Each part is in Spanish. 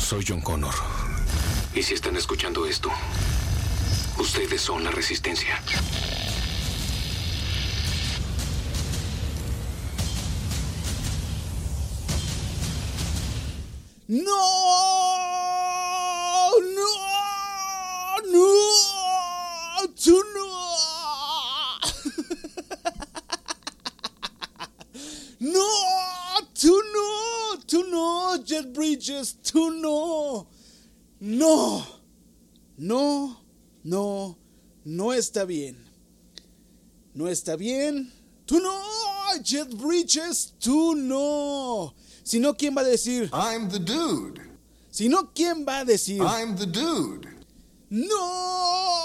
soy John Connor. Y si están escuchando esto, ustedes son la resistencia. ¡No! ¡Tú no! ¡No! ¡Tú no! Jeff Bridges, tú no. No está bien. No está bien. Tú no, Jeff Bridges, tú no. Si no, ¿quién va a decir? I'm the dude. Si no, ¿quién va a decir? I'm the dude. ¡No!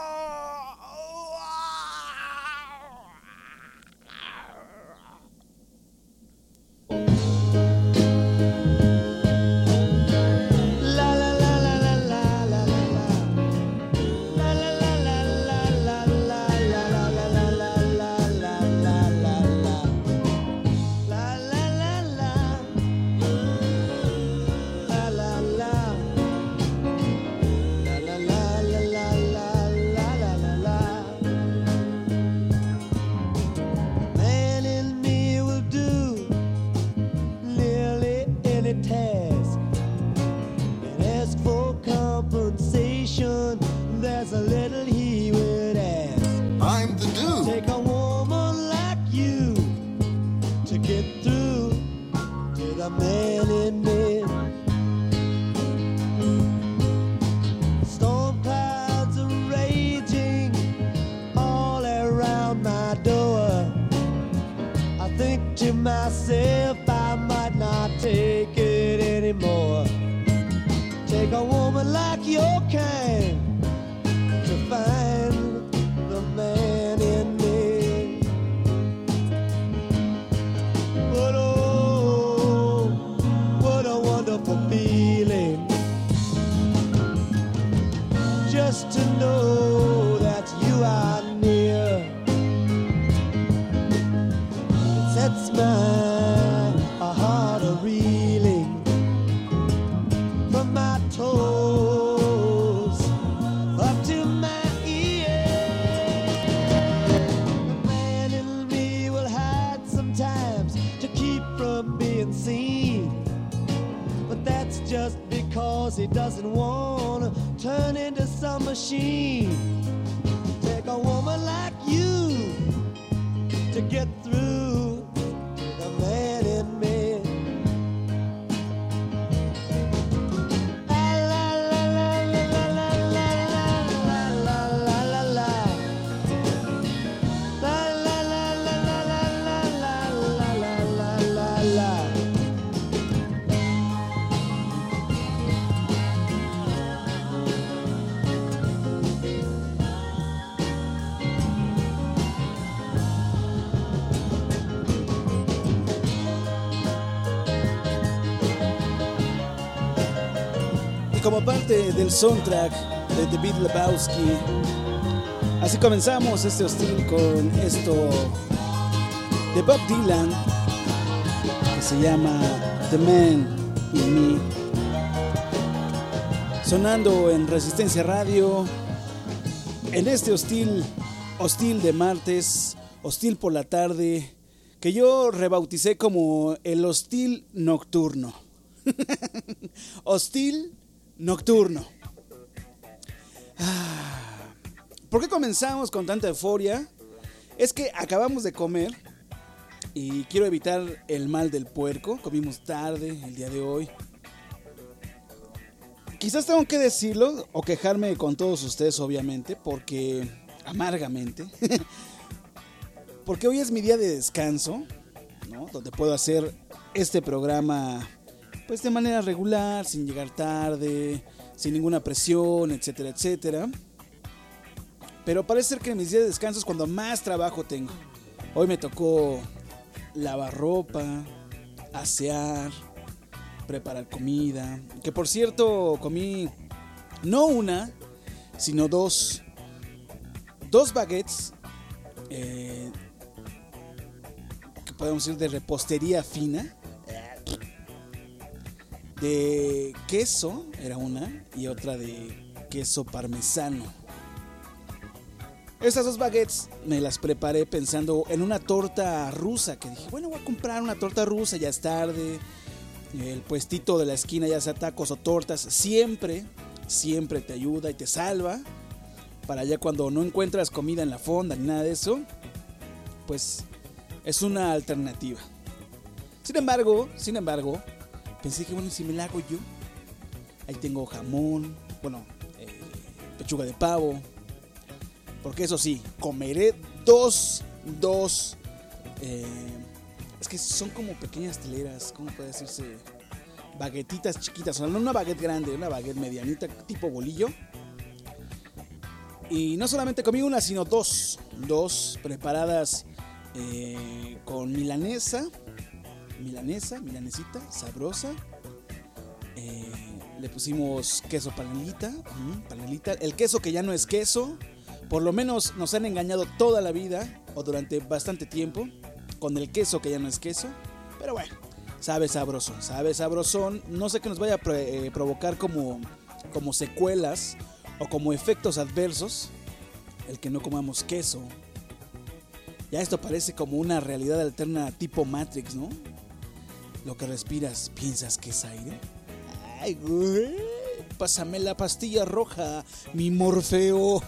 Como parte del soundtrack de The Big Lebowski, así comenzamos este hostil con esto de Bob Dylan que se llama The Man in Me, sonando en Resistencia Radio en este hostil de martes, hostil por la tarde, que yo rebauticé como el hostil nocturno. Hostil nocturno. ¿Por qué comenzamos con tanta euforia? Es que acabamos de comer y quiero evitar el mal del puerco. Comimos tarde el día de hoy. Quizás tengo que decirlo o quejarme con todos ustedes, obviamente, porque amargamente. Porque hoy es mi día de descanso, ¿no? Donde puedo hacer este programa pues de manera regular, sin llegar tarde, sin ninguna presión, etcétera, etcétera. Pero parece ser que en mis días de descanso es cuando más trabajo tengo. Hoy me tocó lavar ropa, asear, preparar comida. Que por cierto, comí no una, sino dos baguettes que podemos decir de repostería fina. de queso, era una, y otra de queso parmesano. Estas dos baguettes me las preparé pensando en una torta rusa, que dije, bueno, voy a comprar una torta rusa, ya es tarde, el puestito de la esquina, ya sea tacos o tortas, siempre te ayuda y te salva, para ya cuando no encuentras comida en la fonda ni nada de eso, pues es una alternativa. Sin embargo, pensé que bueno, si me la hago yo, ahí tengo jamón, bueno, pechuga de pavo, porque eso sí, comeré dos, es que son como pequeñas teleras, ¿cómo puede decirse? Baguetitas chiquitas, o sea, no una baguette grande, una baguette medianita, tipo bolillo. Y no solamente comí una, sino dos preparadas con milanesita, sabrosa. Le pusimos queso panelita, el queso que ya no es queso. Por lo menos nos han engañado toda la vida o durante bastante tiempo con el queso que ya no es queso. Pero bueno, sabe sabrosón. No sé qué nos vaya a provocar como secuelas o como efectos adversos el que no comamos queso. Ya esto parece como una realidad alterna tipo Matrix, ¿no? Lo que respiras, ¿piensas que es aire? Ay, güey, pásame la pastilla roja, mi Morfeo.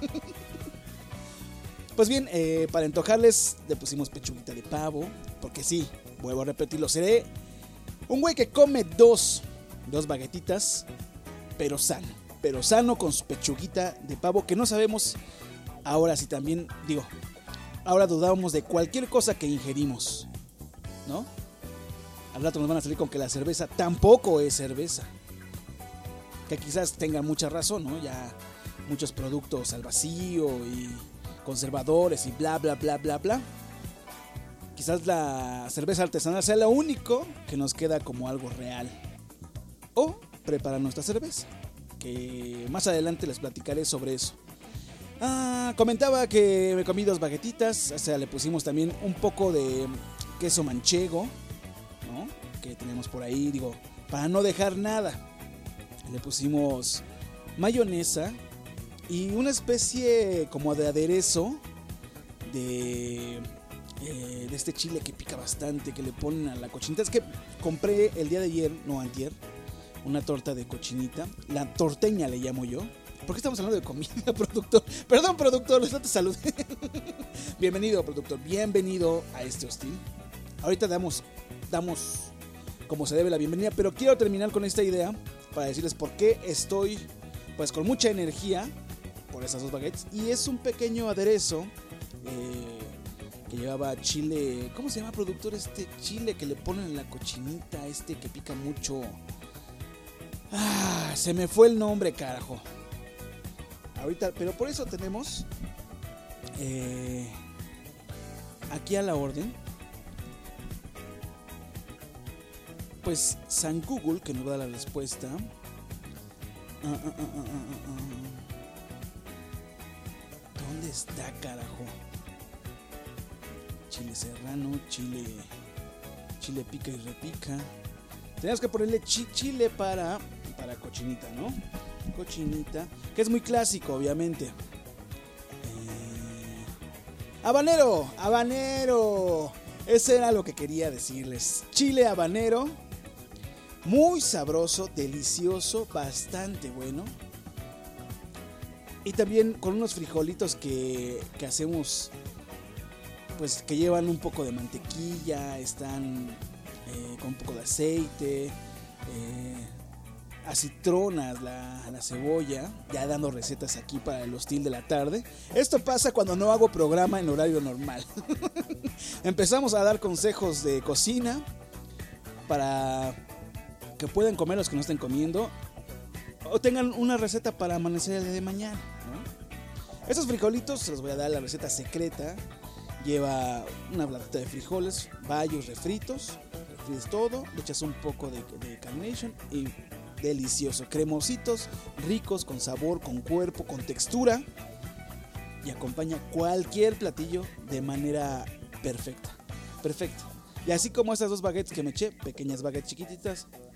Pues bien, para antojarles le pusimos pechuguita de pavo, porque sí, vuelvo a repetirlo, seré un güey que come dos baguetitas, pero sano con su pechuguita de pavo, que no sabemos ahora si también, ahora dudamos de cualquier cosa que ingerimos, ¿no? Al rato nos van a salir con que la cerveza tampoco es cerveza, que quizás tengan mucha razón, ¿no? Ya muchos productos al vacío y conservadores y bla bla bla bla bla. Quizás la cerveza artesanal sea lo único que nos queda como algo real. O preparar nuestra cerveza, que más adelante les platicaré sobre eso. Comentaba que me comí 2 baguetitas, o sea, le pusimos también un poco de queso manchego, ¿no? Que tenemos por ahí, para no dejar nada. Le pusimos mayonesa y una especie como de aderezo de este chile que pica bastante, que le ponen a la cochinita. Es que compré el día de ayer, no antier, una torta de cochinita, la torteña le llamo yo. ¿Por qué estamos hablando de comida, productor? Perdón, productor, no te saludé. Bienvenido, productor, bienvenido a este hostil. Ahorita damos como se debe la bienvenida, pero quiero terminar con esta idea para decirles por qué estoy pues con mucha energía por esas 2 baguettes. Y es un pequeño aderezo que llevaba chile. ¿Cómo se llama, productor? Este chile que le ponen en la cochinita, que pica mucho. Se me fue el nombre, carajo. Ahorita, pero por eso tenemos aquí a la orden pues San Google, que nos da la respuesta. ¿Dónde está, carajo? Chile serrano, chile pica y repica. Tenemos que ponerle chile para cochinita, ¿no? Cochinita, que es muy clásico, obviamente. Habanero. Ese era lo que quería decirles. Chile habanero, muy sabroso, delicioso, bastante bueno. Y también con unos frijolitos que hacemos, pues que llevan un poco de mantequilla, están con un poco de aceite, acitronas la cebolla, ya dando recetas aquí para el hostil de la tarde. Esto pasa cuando no hago programa en horario normal. Empezamos a dar consejos de cocina para que puedan comer los que no estén comiendo o tengan una receta para amanecer el día de mañana, ¿no? Estos frijolitos se los voy a dar la receta secreta. Lleva una latita de frijoles, bayos refritos, refríes todo, le echas un poco de carnation y delicioso, cremositos, ricos, con sabor, con cuerpo, con textura, y acompaña cualquier platillo de manera perfecta. Y así como estas 2 baguettes que me eché, pequeñas baguettes chiquititas,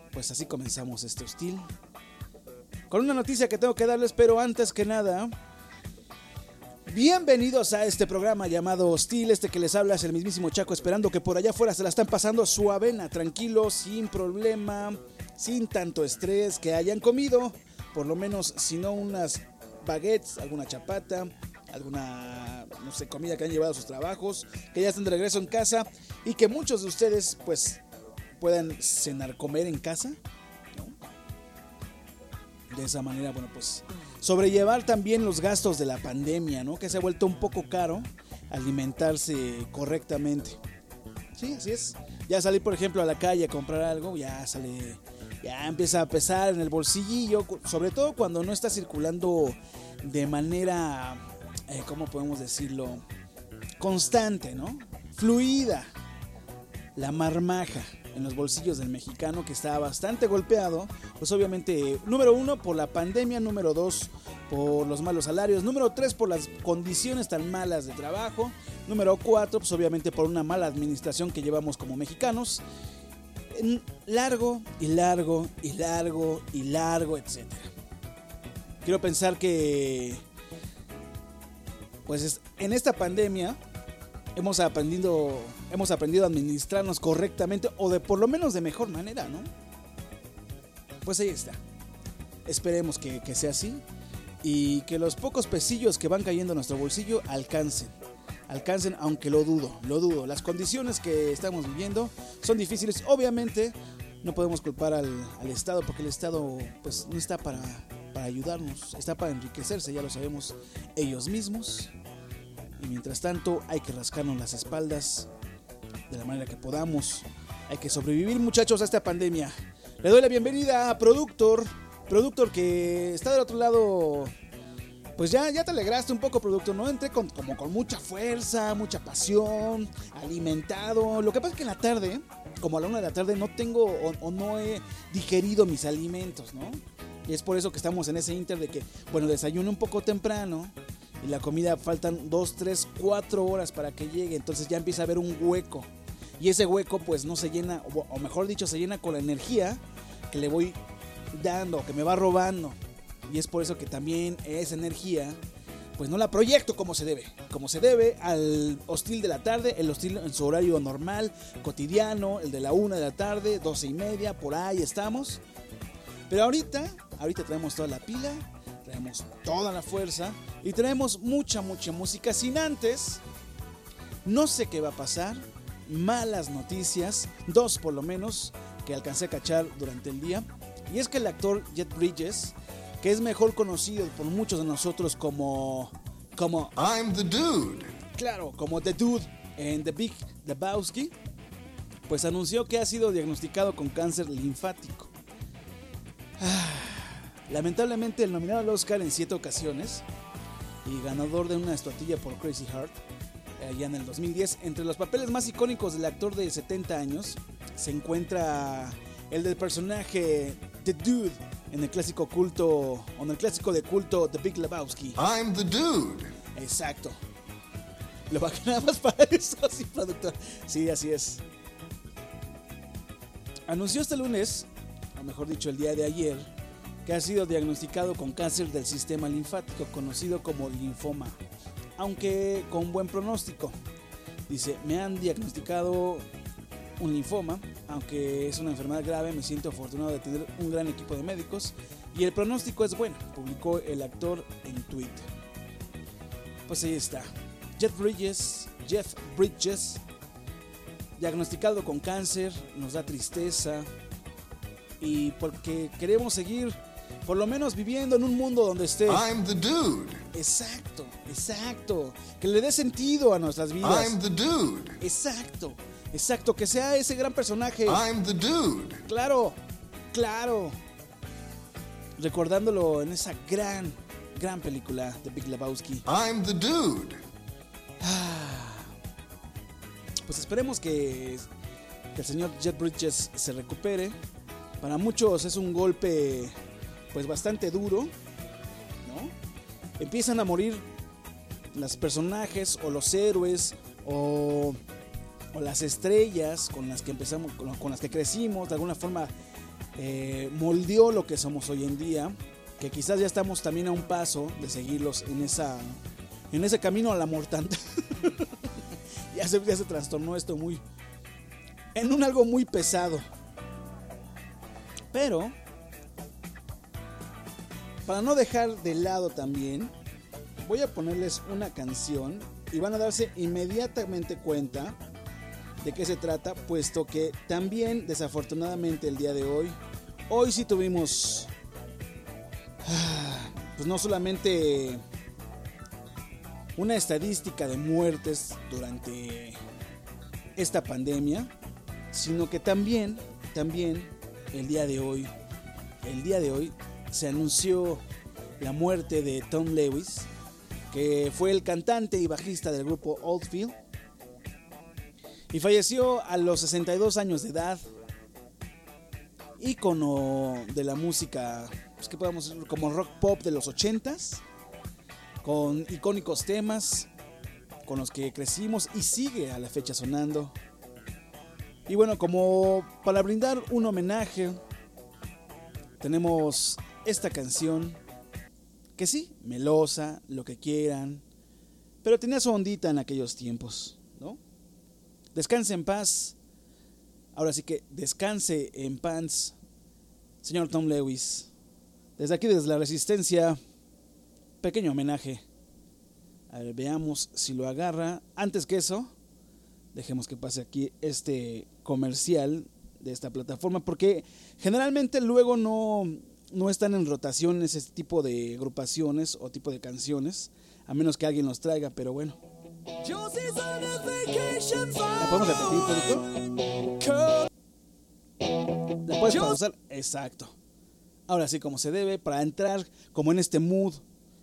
pues así comenzamos este hostil. Con una noticia que tengo que darles, pero antes que nada, bienvenidos a este programa llamado Hostil. Este que les habla es el mismísimo Chaco, esperando que por allá afuera se la están pasando suavena, tranquilos, sin problema, sin tanto estrés, que hayan comido, por lo menos, si no unas baguettes, alguna chapata, alguna, no sé, comida que han llevado a sus trabajos, que ya estén de regreso en casa y que muchos de ustedes, pues, puedan cenar, comer en casa, ¿no? De esa manera, bueno, pues sobrellevar también los gastos de la pandemia, ¿no? Que se ha vuelto un poco caro alimentarse correctamente. Sí, así es. Ya salir, por ejemplo, a la calle a comprar algo, ya empieza a pesar en el bolsillo, sobre todo cuando no está circulando de manera, ¿cómo podemos decirlo? Constante, ¿no? Fluida. La marmaja en los bolsillos del mexicano, que está bastante golpeado, pues obviamente, número 1 por la pandemia, número 2 por los malos salarios, número 3 por las condiciones tan malas de trabajo, número 4 pues obviamente por una mala administración que llevamos como mexicanos, largo y largo y largo y largo, etcétera. Quiero pensar que pues en esta pandemia hemos aprendido a administrarnos correctamente, o de por lo menos de mejor manera, ¿no? Pues ahí está. Esperemos que sea así y que los pocos pesillos que van cayendo en nuestro bolsillo alcancen, aunque lo dudo. Las condiciones que estamos viviendo son difíciles. Obviamente no podemos culpar al Estado, porque el Estado pues no está para ayudarnos, está para enriquecerse, ya lo sabemos ellos mismos. Y mientras tanto hay que rascarnos las espaldas de la manera que podamos. Hay que sobrevivir, muchachos, a esta pandemia. Le doy la bienvenida a Productor que está del otro lado. Pues ya te alegraste un poco, Productor, ¿no? Entré con mucha fuerza, mucha pasión, alimentado. Lo que pasa es que en la tarde, como a la 1 de la tarde, no tengo o no he digerido mis alimentos, ¿no? Y es por eso que estamos en ese inter de que, bueno, desayuno un poco temprano y la comida faltan 2, 3, 4 horas para que llegue. Entonces ya empieza a haber un hueco. Y ese hueco pues no se llena, o mejor dicho, se llena con la energía que le voy dando, que me va robando. Y es por eso que también esa energía pues no la proyecto como se debe al hostil de la tarde, el hostil en su horario normal, cotidiano, el de la 1 de la tarde, 12:30, por ahí estamos. Pero ahorita traemos toda la pila, traemos toda la fuerza y traemos mucha música. Sin antes, no sé qué va a pasar, malas noticias, 2 por lo menos, que alcancé a cachar durante el día. Y es que el actor Jeff Bridges, que es mejor conocido por muchos de nosotros como I'm the Dude. Claro, como The Dude en The Big Lebowski, pues anunció que ha sido diagnosticado con cáncer linfático. Lamentablemente, el nominado al Oscar en 7 ocasiones y ganador de una estatuilla por Crazy Heart allá en el 2010, entre los papeles más icónicos del actor de 70 años se encuentra el del personaje The Dude en el clásico de culto The Big Lebowski. I'm the Dude. Exacto. Lo bajé nada más para eso, sí, productor. Sí, así es. Anunció este lunes, o mejor dicho el día de ayer, que ha sido diagnosticado con cáncer del sistema linfático, conocido como linfoma, aunque con buen pronóstico. Dice, me han diagnosticado un linfoma, aunque es una enfermedad grave, me siento afortunado de tener un gran equipo de médicos y el pronóstico es bueno, publicó el actor en Twitter. Pues ahí está, Jeff Bridges, diagnosticado con cáncer, nos da tristeza y porque queremos seguir por lo menos viviendo en un mundo donde esté. I'm the Dude. Exacto. Que le dé sentido a nuestras vidas. I'm the Dude. Exacto, que sea ese gran personaje. I'm the Dude. Claro. Recordándolo en esa gran película de Big Lebowski. I'm the Dude. Pues esperemos que el señor Jeff Bridges se recupere. Para muchos es un golpe pues bastante duro, ¿no? Empiezan a morir los personajes o los héroes o las estrellas con las que empezamos, con las que crecimos. De alguna forma moldeó lo que somos hoy en día, que quizás ya estamos también a un paso de seguirlos en ese camino a la mortandad. ya se trastornó esto en algo muy pesado. Pero para no dejar de lado también, voy a ponerles una canción y van a darse inmediatamente cuenta de qué se trata, puesto que también desafortunadamente el día de hoy sí tuvimos pues no solamente una estadística de muertes durante esta pandemia, sino que también el día de hoy se anunció la muerte de Tom Lewis, que fue el cantante y bajista del grupo Oldfield, y falleció a los 62 años de edad, ícono de la música, pues que podemos decir, como rock pop de los 80s, con icónicos temas con los que crecimos y sigue a la fecha sonando. Y bueno, como para brindar un homenaje, tenemos esta canción que sí, melosa, lo que quieran, pero tenía su ondita en aquellos tiempos, ¿no? Descanse en paz. Ahora sí que descanse en paz, señor Tom Lewis. Desde aquí, desde la Resistencia, pequeño homenaje. A ver, veamos si lo agarra. Antes que eso, dejemos que pase aquí este comercial de esta plataforma, porque generalmente luego no están en rotación ese tipo de agrupaciones o tipo de canciones, a menos que alguien los traiga, pero bueno. ¿La podemos repetir, productor? ¿La puedes pausar? Exacto. Ahora sí, como se debe, para entrar como en este mood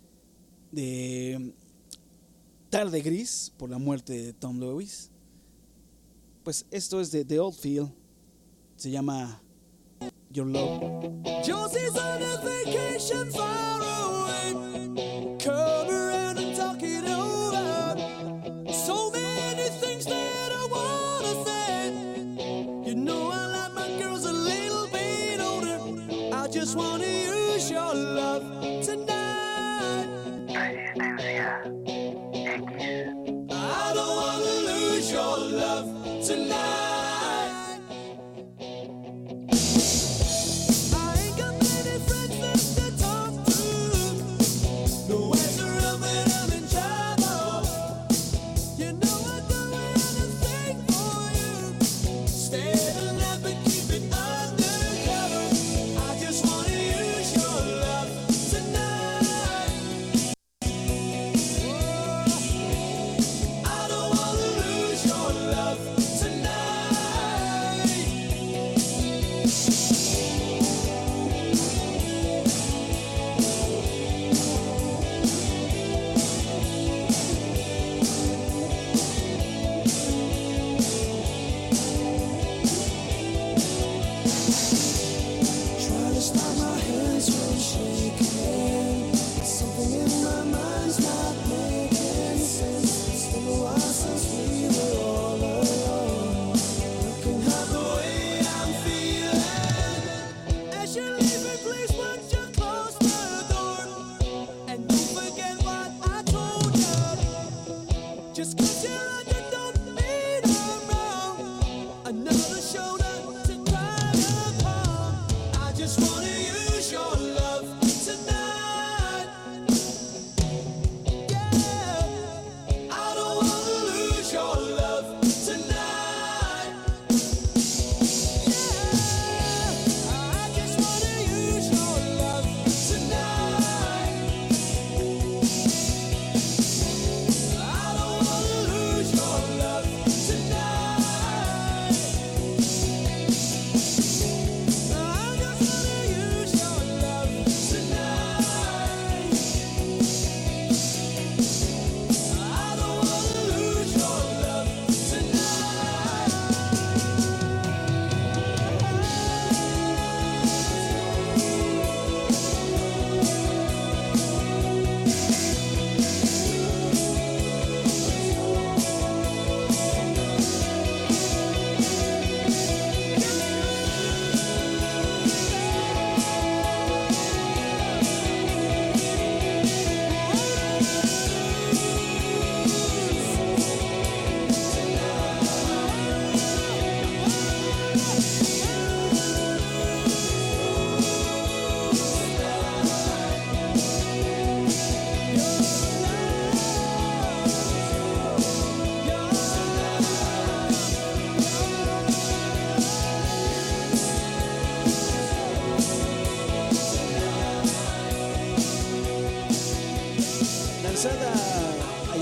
de tarde gris por la muerte de Tom Lewis. Pues esto es de The Oldfield. Se llama Your Love. Josie's on a vacation far away. Come around and talk it over. So many things that I wanna say. You know I like my girls a little bit older. I just wanna use your love tonight. Resistencia X. I don't wanna lose your love tonight.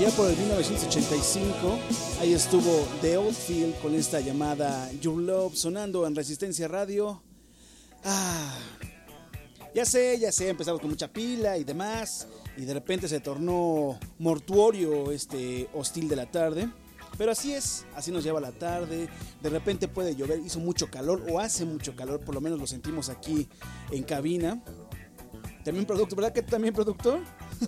allá por el 1985. Ahí estuvo The Oldfield con esta llamada Your Love sonando en Resistencia Radio. Ya sé, empezamos con mucha pila y demás, y de repente se tornó mortuorio este hostil de la tarde. Pero así es, así nos lleva la tarde. De repente puede llover, hizo mucho calor o hace mucho calor, por lo menos lo sentimos aquí en cabina. También productor, ¿verdad que también productor?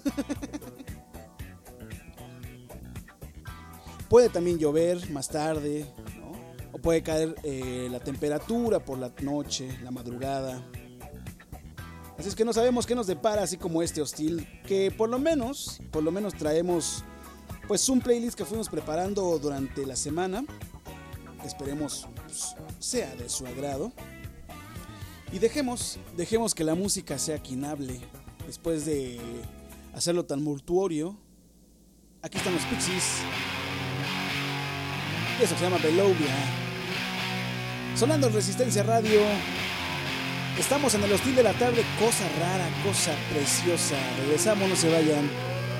Puede también llover más tarde, ¿no? O puede caer la temperatura por la noche, la madrugada. Así es que no sabemos qué nos depara, así como este hostil, que por lo menos traemos pues un playlist que fuimos preparando durante la semana. Esperemos pues, sea de su agrado. Y dejemos que la música sea quien hable. Después de hacerlo tan mortuorio, aquí están los Pixies. Y eso se llama Belovia. Sonando en Resistencia Radio. Estamos en el hostil de la tarde. Cosa rara, cosa preciosa. Regresamos, no se vayan.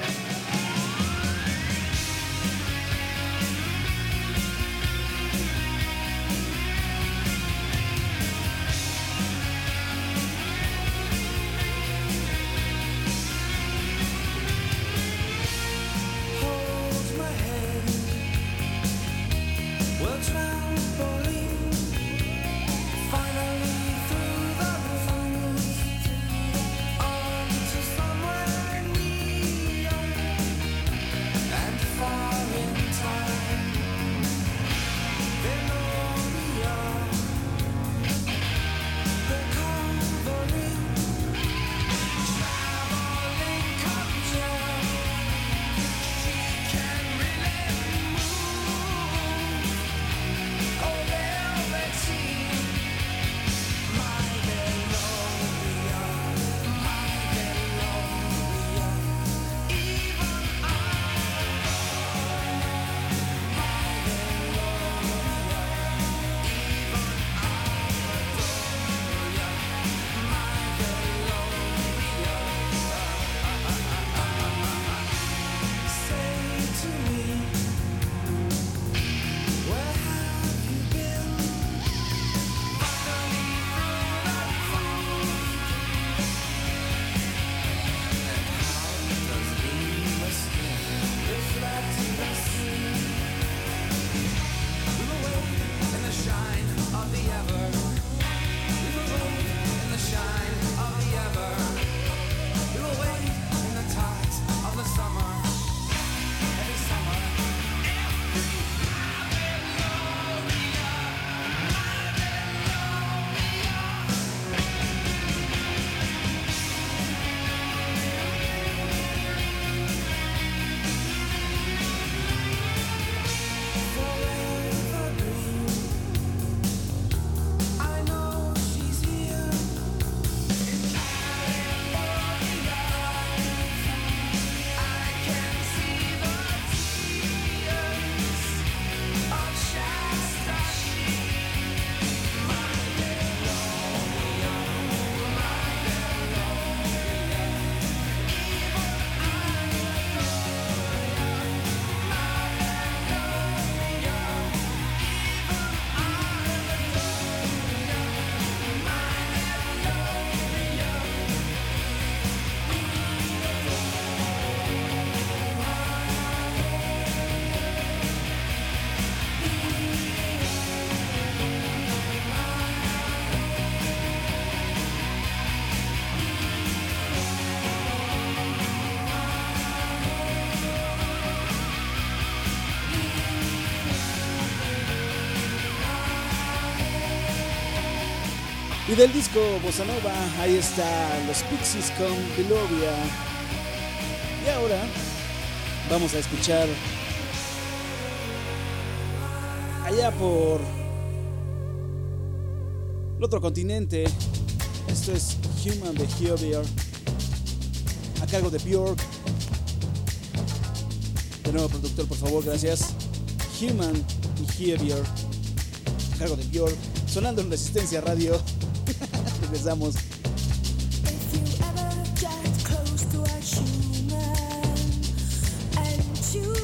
Y del disco Bossa Nova, ahí está los Pixies con Belovia. Y ahora vamos a escuchar allá por el otro continente. Esto es Human Behavior, a cargo de Björk. De nuevo, productor, por favor, gracias. Human Behavior, a cargo de Björk, sonando en Resistencia Radio. Regresamos. If you ever get close to a human and you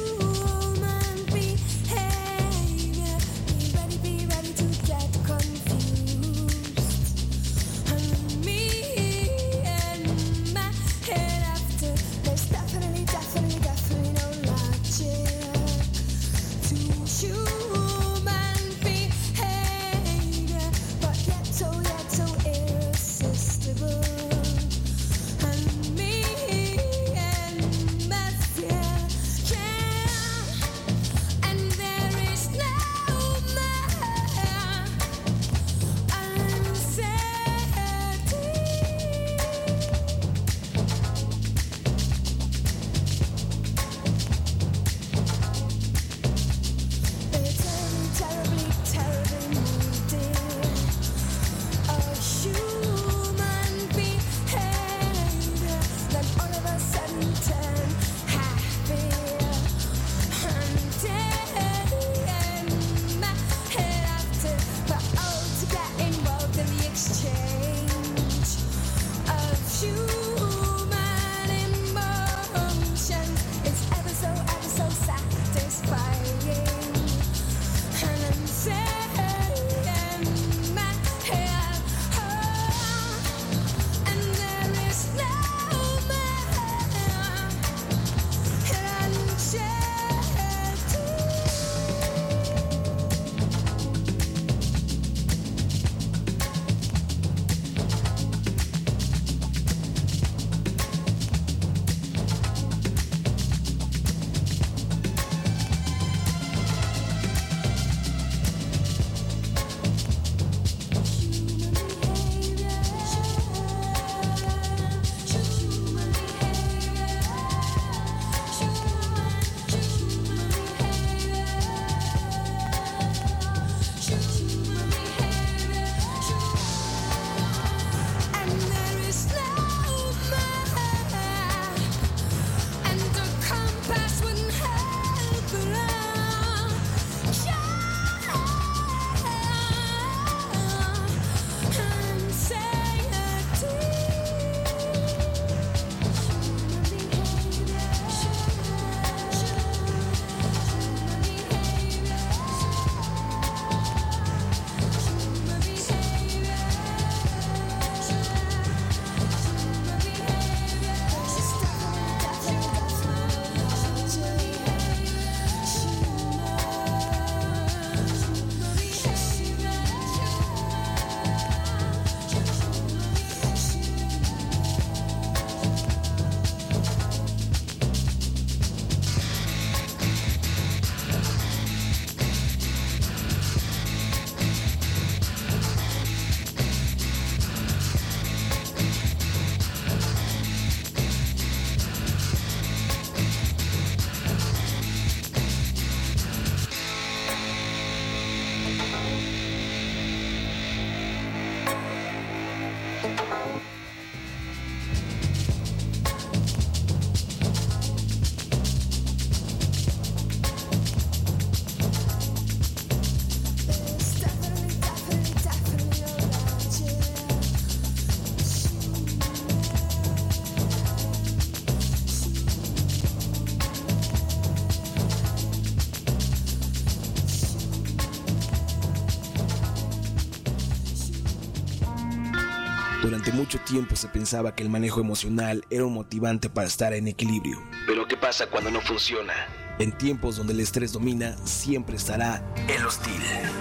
Durante mucho tiempo se pensaba que el manejo emocional era un motivante para estar en equilibrio. Pero ¿qué pasa cuando no funciona? En tiempos donde el estrés domina, siempre estará el hostil.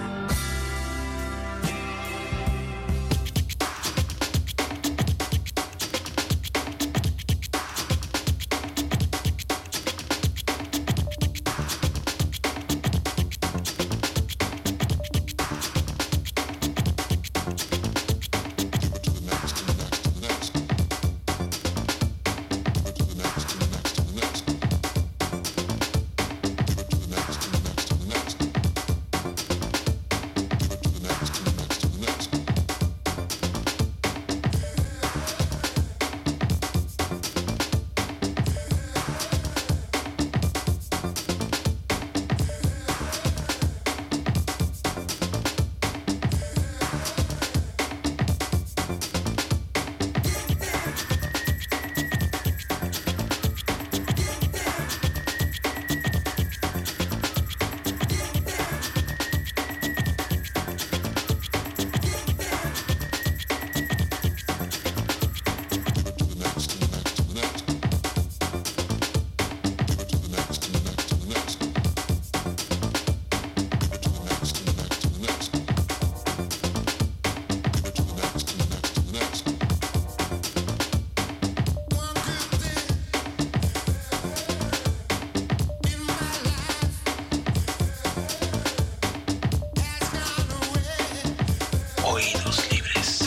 Oídos libres.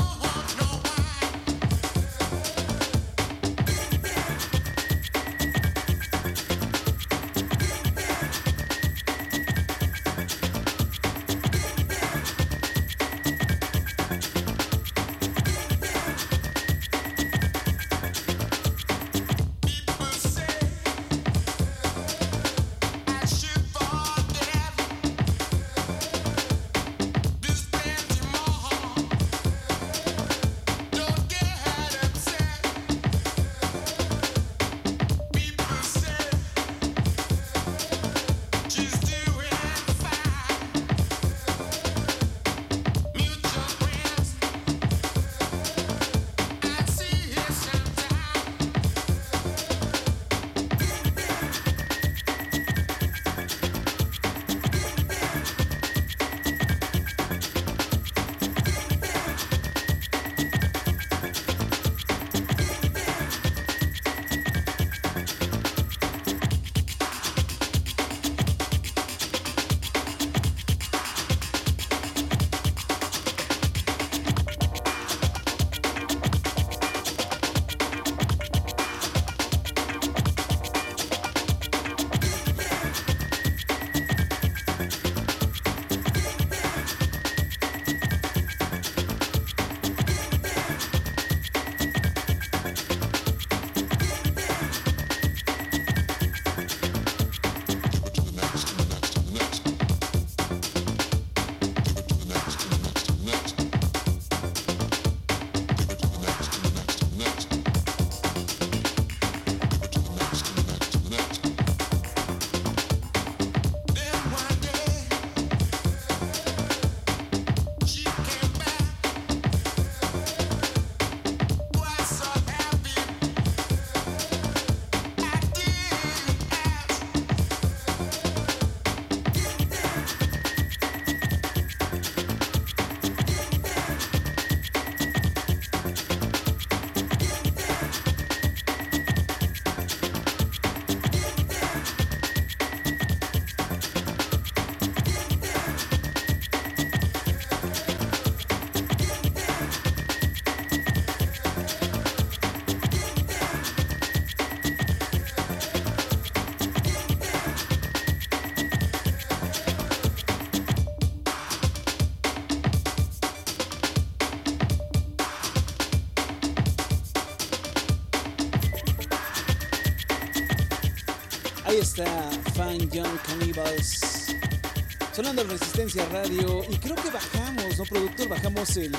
Ahí está Fine Young Cannibals sonando en Resistencia Radio. Y creo que bajamos, ¿no, productor? Bajamos el...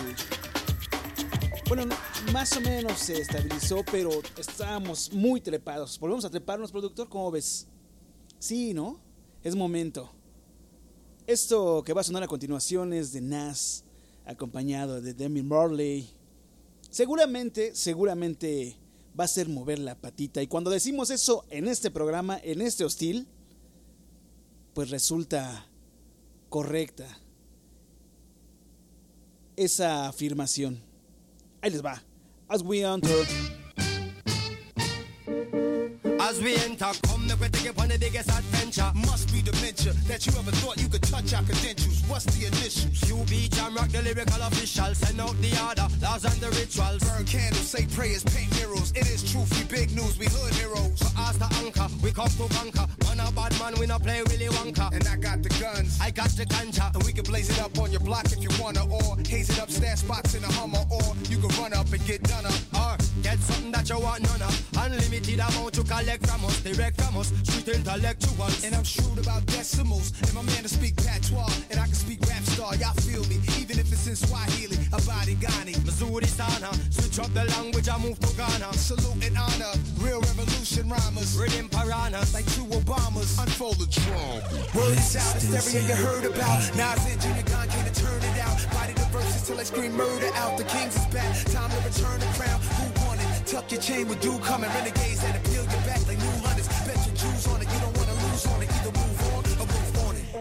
Bueno, más o menos se estabilizó, pero estábamos muy trepados. ¿Volvemos a treparnos, productor? ¿Cómo ves? Sí, ¿no? Es momento. Esto que va a sonar a continuación es de Nas, acompañado de Demi Marley. seguramente va a ser mover la patita. Y cuando decimos eso en este programa, en este hostil, pues resulta correcta esa afirmación. Ahí les va. As we enter. As we enter, come make we take it on the biggest adventure. Must be dementia that you ever thought you could touch our credentials. What's the initials? QB Jam Rock, the lyrical official. Send out the order, laws and the rituals. Burn candles, say prayers, paint murals. It is truth, we big news, we hood heroes. For us the anchor, we come to conquer. Man a bad man, we no play Willy Wonka. And I got the guns, I got the ganja. and we can blaze it up on your block if you wanna. Or haze it up, stash spots in a Hummer. Or you can run up and get done up. Or get something that you want none of. Unlimited amount to collect from us, direct from us, street intellectuals. And I'm shrewd about decimals. And my man to speak patois, and I can speak rap star. Y'all feel me, even if it's in Swahili, Abadi Ghani, Missouri Sana, switch up the language, I move to Ghana. Salute and honor, real revolution rhymers. Rhythm piranhas, Like two Obamas, unfold the drum. Word is out, the stereo you heard about. Nas and Junior Gong came to turn it out. Body the verses till they scream murder out. The Kings is back, time to return the crown. Who won it? Tuck your chain with dew coming. Renegades that appeal your back like new hunters. Bet your Jews on it, you don't wanna lose on it. Either move on or move on it.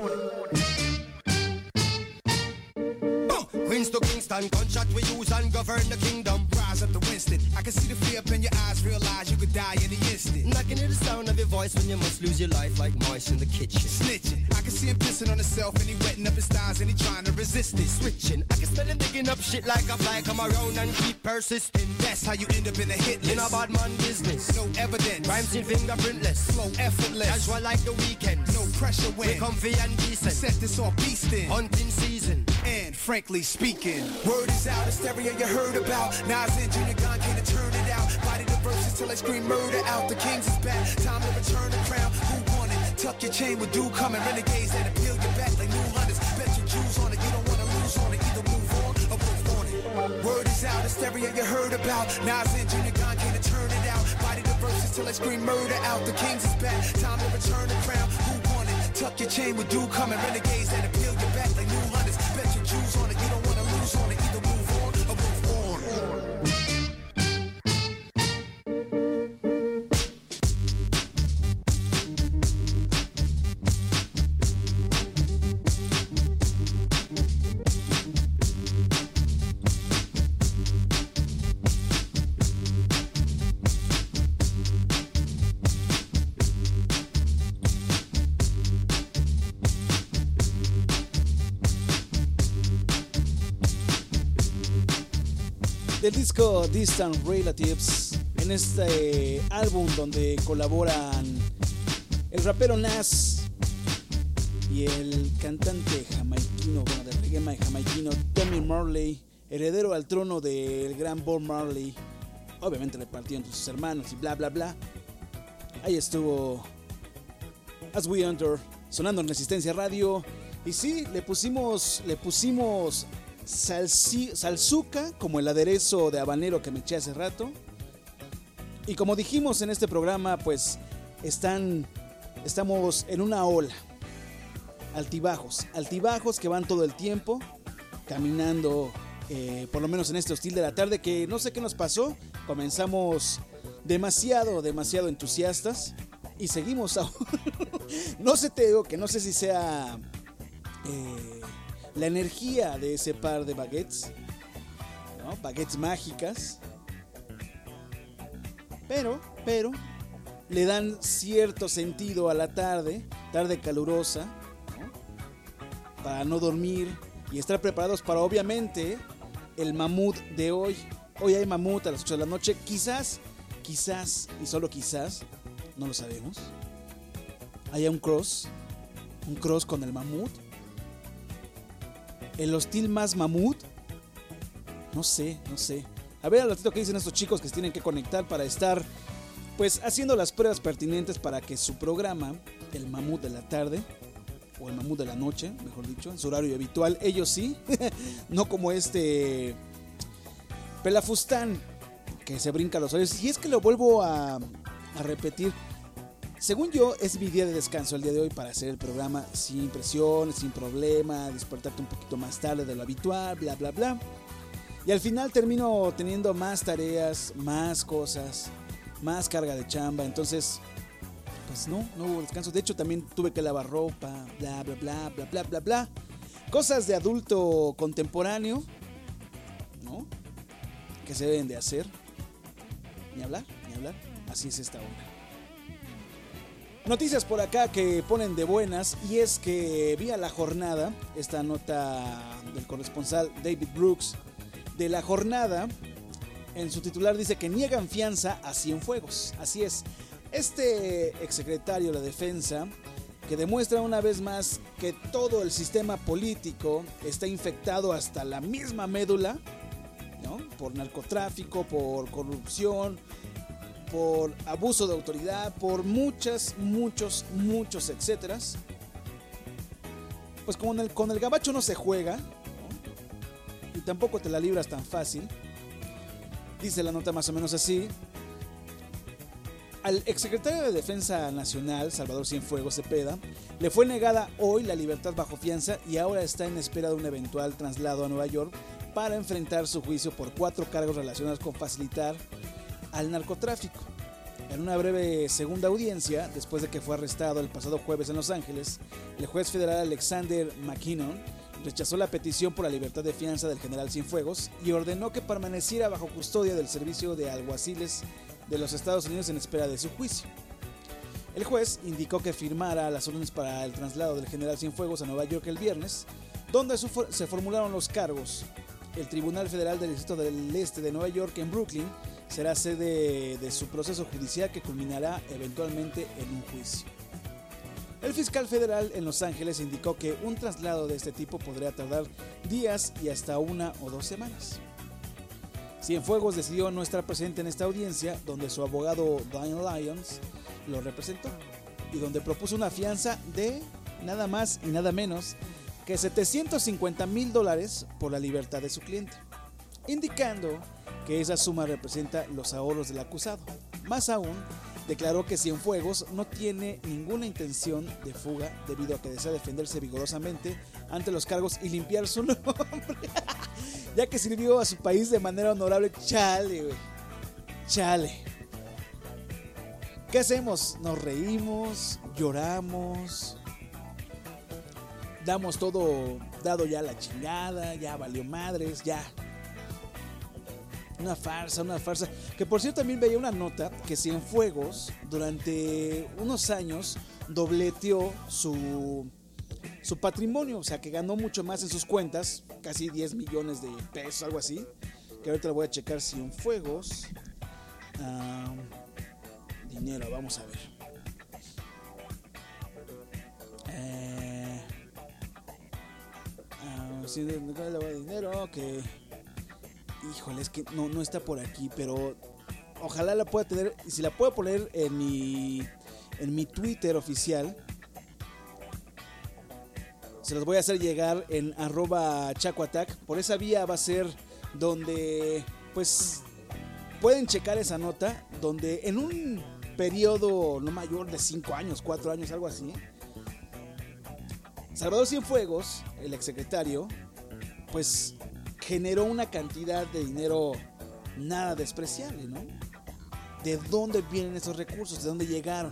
Queens to Kingston, gunshot we use and govern the kingdom. Rise up to Winston. I can see the fear up in your eyes. Realize you could die in the instant. I can hear the sound of your voice when you must lose your life like mice in the kitchen. Snitching. I can see him pissing on himself and he wetting up his thighs and he trying to resist it. Switching, I can smell him digging up shit like a fly. Come around and keep persisting. That's how you end up in a hit In list. a bad man business. No evidence. Rhymes in fingerprintless. Flow effortless. Casual like the weekend. No pressure We when. comfy and decent. Set this off beastin'. Hunting season. And frankly speaking, word is out, the stereo you heard about. Nas and Junior Gong came to turn it out. Body the verses till they scream murder out. The Kings is back, time to return the crown. Who won it? Tuck your chain with dew coming. Renegades that appeal your back like new hunters. Bet your Jews on it, you don't wanna lose on it. Either move on or move on it. Word is out, the stereo you heard about. Nas and Junior Gong came to turn it out. Body the verses till they scream murder out. The Kings is back, time to return the crown. Who won it? Tuck your chain with dew coming. Renegades that appeal your back like new hunters. Bet your Jews on it, you don't wanna lose on it. Either move on or move on. Del disco Distant Relatives, en este álbum donde colaboran el rapero Nas y el cantante jamaiquino, bueno, del reggae jamaiquino Tommy Marley, heredero al trono del gran Bob Marley. Obviamente le partió entre sus hermanos y bla bla bla. Ahí estuvo As We Enter sonando en Resistencia Radio. Y sí, le pusimos salsuca, como el aderezo de habanero que me eché hace rato. Y como dijimos en este programa, pues estamos en una ola. Altibajos que van todo el tiempo caminando, por lo menos en este hostil de la tarde, que no sé qué nos pasó. Comenzamos demasiado entusiastas y seguimos aún. No sé, te digo que no sé si sea la energía de ese par de baguettes, ¿no? Baguettes mágicas, pero le dan cierto sentido a la tarde calurosa, ¿no? Para no dormir y estar preparados para, obviamente, el mamut de hoy. Hoy hay mamut a las 8 de la noche, quizás y solo quizás, no lo sabemos, haya un cross con el mamut. El hostil más mamut. No sé. A ver al ratito qué dicen estos chicos que se tienen que conectar para estar, pues, haciendo las pruebas pertinentes para que su programa, el mamut de la tarde, o el mamut de la noche, mejor dicho, en su horario habitual, ellos sí, no como este pelafustán que se brinca los horarios. Y es que lo vuelvo a repetir. Según yo, es mi día de descanso el día de hoy para hacer el programa sin presión, sin problema, despertarte un poquito más tarde de lo habitual, bla, bla, bla. Y al final termino teniendo más tareas, más cosas, más carga de chamba. Entonces, pues no hubo descanso. De hecho, también tuve que lavar ropa, bla, bla, bla, bla, bla, bla, bla. Cosas de adulto contemporáneo, ¿no? Que se deben de hacer. Ni hablar. Así es esta onda. Noticias por acá que ponen de buenas, y es que vi a La Jornada, esta nota del corresponsal David Brooks de La Jornada. En su titular dice que niegan fianza a Cienfuegos. Así es, este exsecretario de la Defensa, que demuestra una vez más que todo el sistema político está infectado hasta la misma médula, ¿no? Por narcotráfico, por corrupción, por abuso de autoridad, por muchos etcéteras. Pues con el gabacho no se juega, ¿no? Y tampoco te la libras tan fácil. Dice la nota más o menos así: al exsecretario de Defensa Nacional, Salvador Cienfuegos Cepeda, le fue negada hoy la libertad bajo fianza y ahora está en espera de un eventual traslado a Nueva York para enfrentar su juicio por 4 cargos relacionados con facilitar al narcotráfico. En una breve segunda audiencia, después de que fue arrestado el pasado jueves en Los Ángeles, el juez federal Alexander McKinnon rechazó la petición por la libertad de fianza del general Cienfuegos y ordenó que permaneciera bajo custodia del Servicio de Alguaciles de los Estados Unidos en espera de su juicio. El juez indicó que firmara las órdenes para el traslado del general Cienfuegos a Nueva York el viernes, donde se formularon los cargos. El Tribunal Federal del Distrito del Este de Nueva York en Brooklyn será sede de su proceso judicial, que culminará eventualmente en un juicio. El fiscal federal en Los Ángeles indicó que un traslado de este tipo podría tardar días y hasta 1 o 2 semanas. Cienfuegos decidió no estar presente en esta audiencia, donde su abogado Diane Lyons lo representó y donde propuso una fianza de nada más y nada menos que $750,000 por la libertad de su cliente, indicando que esa suma representa los ahorros del acusado. Más aún, declaró que Cienfuegos no tiene ninguna intención de fuga debido a que desea defenderse vigorosamente ante los cargos y limpiar su nombre, ya que sirvió a su país de manera honorable. Chale, güey. Chale. ¿Qué hacemos? Nos reímos, lloramos, damos todo dado ya la chingada, ya valió madres, ya. Una farsa. Que por cierto también veía una nota que Cienfuegos durante unos años dobleteó su patrimonio, o sea que ganó mucho más en sus cuentas, casi 10 millones de pesos, algo así. Que ahorita lo voy a checar. Cienfuegos, dinero, vamos a ver. Dinero, que híjole, es que no está por aquí, pero ojalá la pueda tener, y si la puedo poner en mi Twitter oficial, se los voy a hacer llegar en @chacoatac. Por esa vía va a ser donde pues pueden checar esa nota, donde en un periodo no mayor de 5 años, 4 años, algo así, Salvador Cienfuegos, el exsecretario, pues generó una cantidad de dinero nada despreciable, ¿no? ¿De dónde vienen esos recursos? ¿De dónde llegaron?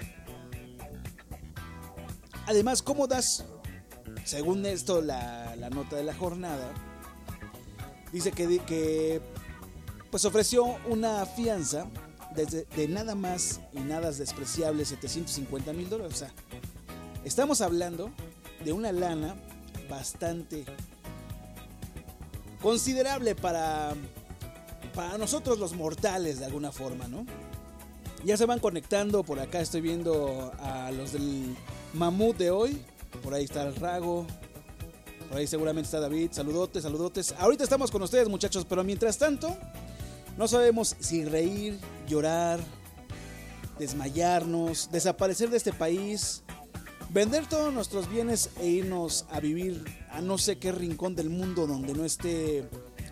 Además, ¿cómo das? Según esto, la nota de La Jornada dice que pues ofreció una fianza de nada más y nada despreciable $750,000. O sea, estamos hablando de una lana bastante considerable para nosotros los mortales, de alguna forma, ¿no? Ya se van conectando por acá. Estoy viendo a los del Mamut de hoy. Por ahí está el Rago, por ahí seguramente está David. Saludotes. Ahorita estamos con ustedes, muchachos, pero mientras tanto no sabemos si reír, llorar, desmayarnos, desaparecer de este país, vender todos nuestros bienes e irnos a vivir a no sé qué rincón del mundo donde no esté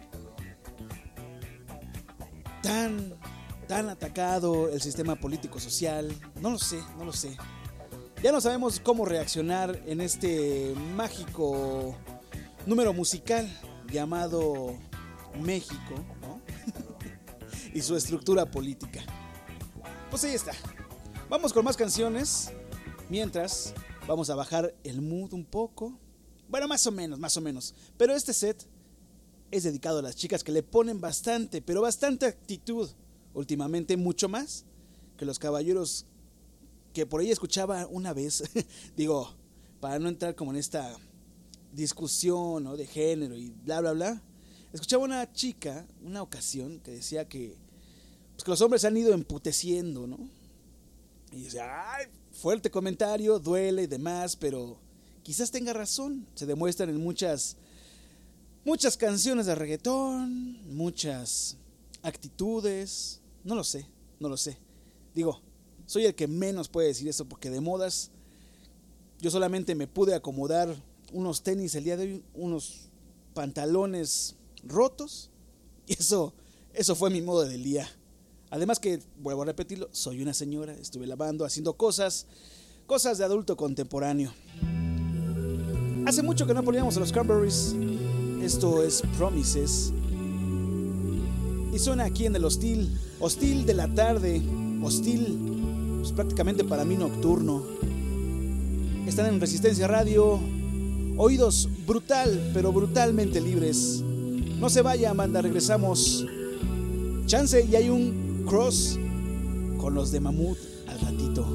tan atacado el sistema político social. No lo sé. Ya no sabemos cómo reaccionar en este mágico número musical llamado México, ¿no? Y su estructura política. Pues ahí está. Vamos con más canciones. Mientras, vamos a bajar el mood un poco. Bueno, más o menos. Pero este set es dedicado a las chicas que le ponen bastante, pero bastante actitud últimamente, mucho más que los caballeros que por ahí escuchaba una vez. Digo, para no entrar como en esta discusión, ¿no?, de género y bla, bla, bla. Escuchaba una chica, una ocasión, que decía que, pues, que los hombres se han ido emputeciendo, ¿no? Y decía, ay, fuerte comentario, duele y demás, pero quizás tenga razón. Se demuestran en muchas canciones de reggaetón, muchas actitudes. No lo sé. Digo, soy el que menos puede decir eso, porque de modas yo solamente me pude acomodar unos tenis el día de hoy, unos pantalones rotos, y eso fue mi moda del día. Además que, vuelvo a repetirlo, soy una señora, estuve lavando, haciendo cosas de adulto contemporáneo. Hace mucho que no poníamos a los Cranberries. Esto es Promises. Y suena aquí en el hostil de la tarde, hostil, pues prácticamente para mí nocturno. Están en Resistencia Radio, oídos brutal, pero brutalmente libres. No se vaya, banda, regresamos. Chance y hay un cross con los de Mamut al ratito.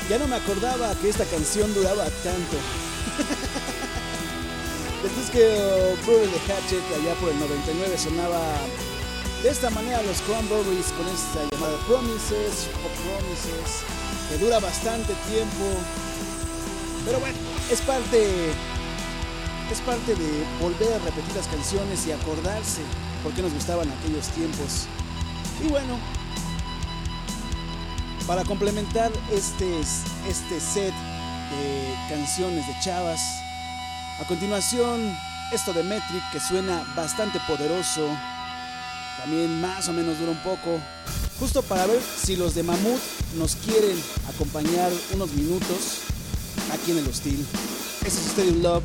Ya no me acordaba que esta canción duraba tanto. El disco Brutal de Hatchet, allá por el 99, sonaba de esta manera los Cranberries con esta llamada Promises, o Promises, que dura bastante tiempo. Pero bueno, es parte de volver a repetir las canciones y acordarse por qué nos gustaban aquellos tiempos. Y bueno, para complementar este set de canciones de chavas, a continuación esto de Metric, que suena bastante poderoso, también más o menos dura un poco, justo para ver si los de Mammoth nos quieren acompañar unos minutos aquí en el Hostil. Este es Stadium Love.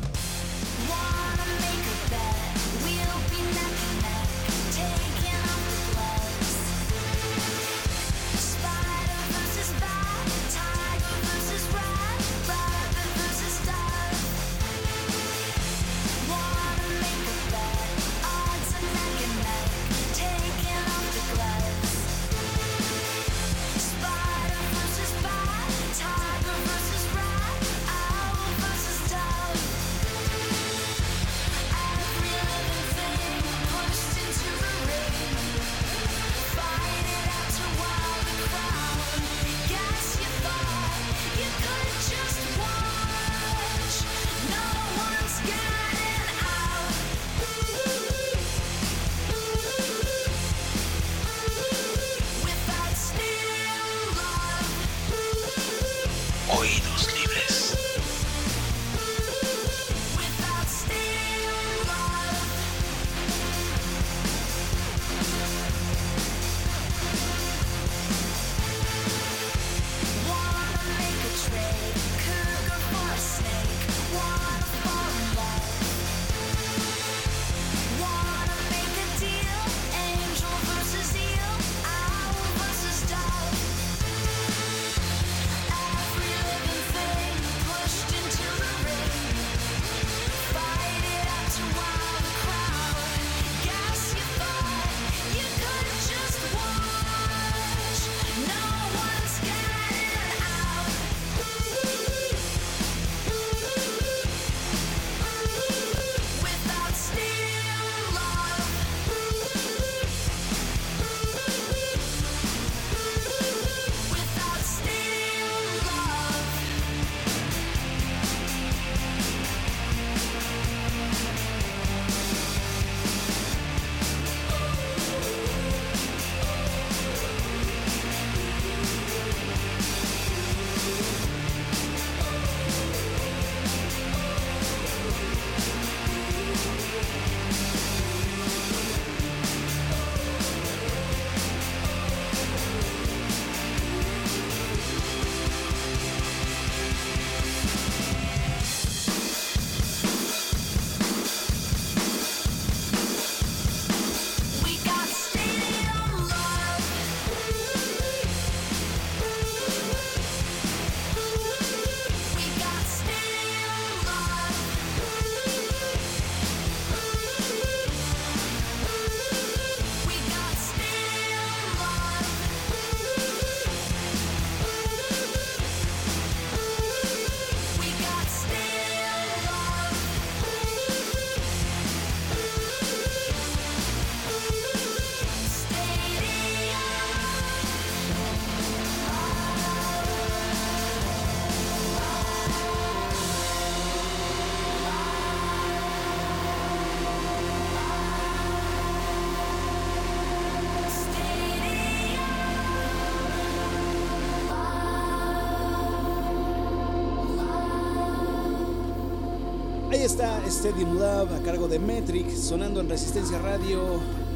Ahí está Stadium Love a cargo de Metric, sonando en Resistencia Radio.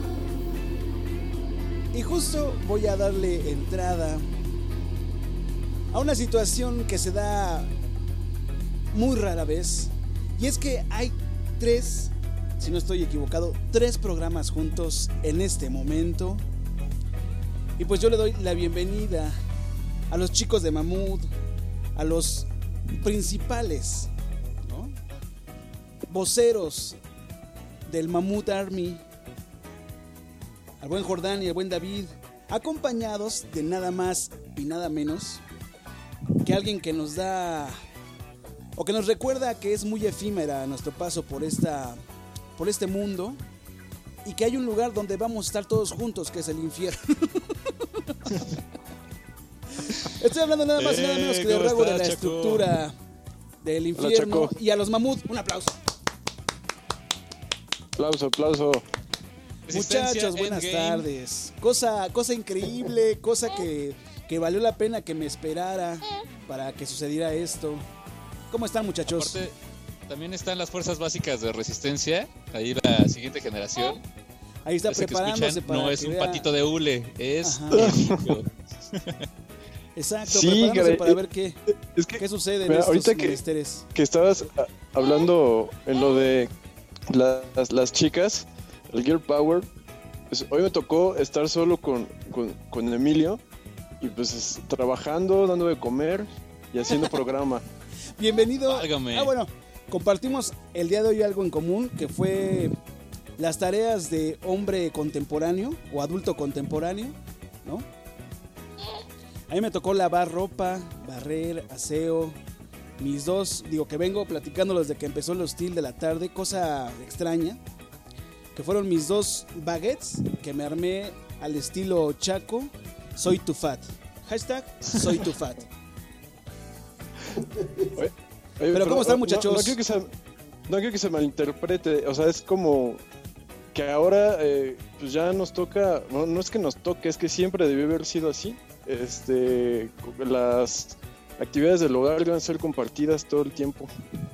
Y justo voy a darle entrada a una situación que se da muy rara vez. Y es que hay tres, si no estoy equivocado, 3 programas juntos en este momento. Y pues yo le doy la bienvenida a los chicos de Mammoth, a los principales, ¿no?, voceros del Mammoth Army, al buen Jordán y al buen David, acompañados de nada más y nada menos que alguien que nos da o que nos recuerda que es muy efímera nuestro paso por este mundo y que hay un lugar donde vamos a estar todos juntos, que es el infierno. Estoy hablando nada más y nada menos que de Rago, de la Chaco? estructura del infierno. Hola, Chaco. Y a los mamut, un aplauso. Aplauso. Muchachos, buenas tardes. Cosa increíble, cosa que valió la pena que me esperara para que sucediera esto. ¿Cómo están, muchachos? Aparte, también están las fuerzas básicas de resistencia, ahí la siguiente generación. Ahí está Ese que preparándose escuchan para no que es un vea. patito de hule, es Ajá. México. Exacto, Sí, preparándose caray, para ver qué que, sucede en mira, estos ahorita menesteres. que estabas hablando en lo de las chicas, el Gear Power, pues hoy me tocó estar solo con Emilio y pues trabajando, dando de comer y haciendo programa. Bienvenido. Válgame. Bueno, compartimos el día de hoy algo en común, que fue las tareas de hombre contemporáneo o adulto contemporáneo, ¿no? A mí me tocó lavar ropa, barrer, aseo. Mis dos, que vengo platicando desde que empezó el hostil de la tarde, cosa extraña, que fueron mis dos baguettes que me armé al estilo Chaco, soy too fat. Hashtag, soy too fat. Oye, Pero ¿cómo están, muchachos? No quiero que se malinterprete, o sea, es como que ahora pues ya nos toca, no es que nos toque, es que siempre debió haber sido así. Las actividades del hogar deben ser compartidas todo el tiempo.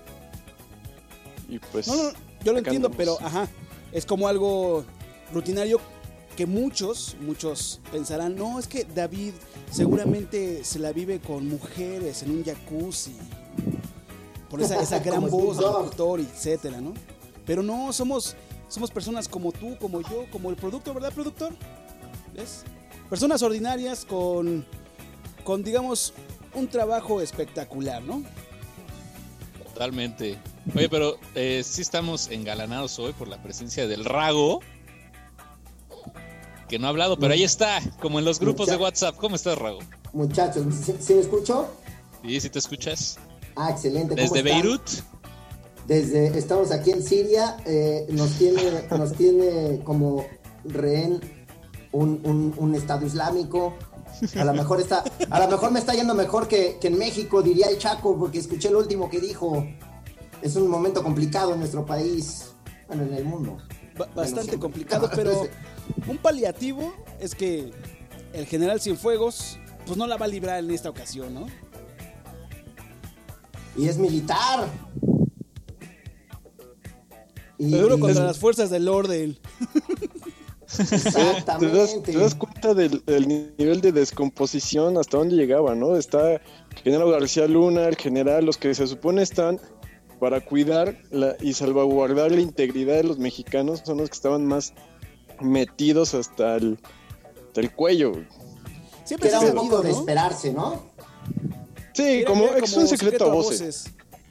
Y pues No, yo lo acá entiendo, andamos. pero es como algo rutinario que muchos pensarán, no, es que David seguramente se la vive con mujeres en un jacuzzi, por esa gran Como voz de Snoop Dogg. locutor, etcétera, ¿no? Pero no, somos personas como tú, como yo, como el productor, ¿verdad, productor? ¿Ves? Personas ordinarias con digamos, un trabajo espectacular, ¿no? Totalmente. Oye, pero sí estamos engalanados hoy por la presencia del Rago, que no ha hablado, pero ahí está, como en los grupos de WhatsApp. ¿Cómo estás, Rago? Muchachos, ¿sí me escucho? Sí, ¿sí te escuchas? Ah, excelente. ¿Cómo ¿Desde están? Beirut? Estamos aquí en Siria, nos tiene como rehén un Estado Islámico. A lo mejor me está yendo mejor que en México, diría el Chaco, porque escuché lo último que dijo. Es un momento complicado en nuestro país, bueno, en el mundo. Bastante siempre. complicado, pero un paliativo es que el general Cienfuegos pues no la va a librar en esta ocasión, ¿no? Y es militar. Seguro contra las fuerzas del orden. Exactamente. ¿Te das cuenta del nivel de descomposición hasta dónde llegaba, no? Está General García Luna, el general, los que se supone están para cuidar y salvaguardar la integridad de los mexicanos, son los que estaban más metidos hasta el cuello. Siempre Era se ha un poco sabido, de ¿no? esperarse, ¿no? Sí, Era es un secreto a voces.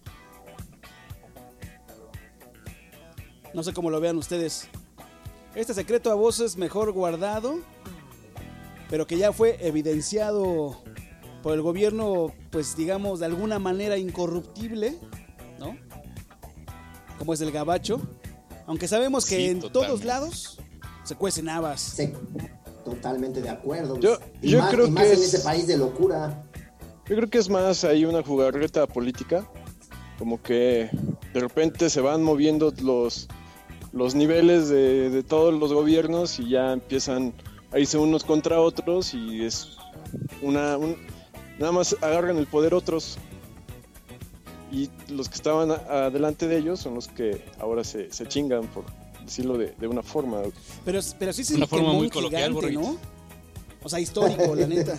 No sé cómo lo vean ustedes. Este secreto a voces mejor guardado, pero que ya fue evidenciado por el gobierno, pues digamos de alguna manera incorruptible, ¿no? Como es el gabacho. Aunque sabemos que Sí, en totalmente. todos lados se cuecen habas. Sí, totalmente de acuerdo. Yo más, creo y más que en es- ese país de locura. Yo creo que es más ahí una jugarreta política, como que de repente se van moviendo los niveles de todos los gobiernos y ya empiezan a irse unos contra otros y es nada más agarran el poder otros y los que estaban adelante de ellos son los que ahora se chingan, por decirlo de una forma. Pero sí se Una forma quemó muy un coloquial, gigante, Borrito. ¿no? O sea, histórico, la neta.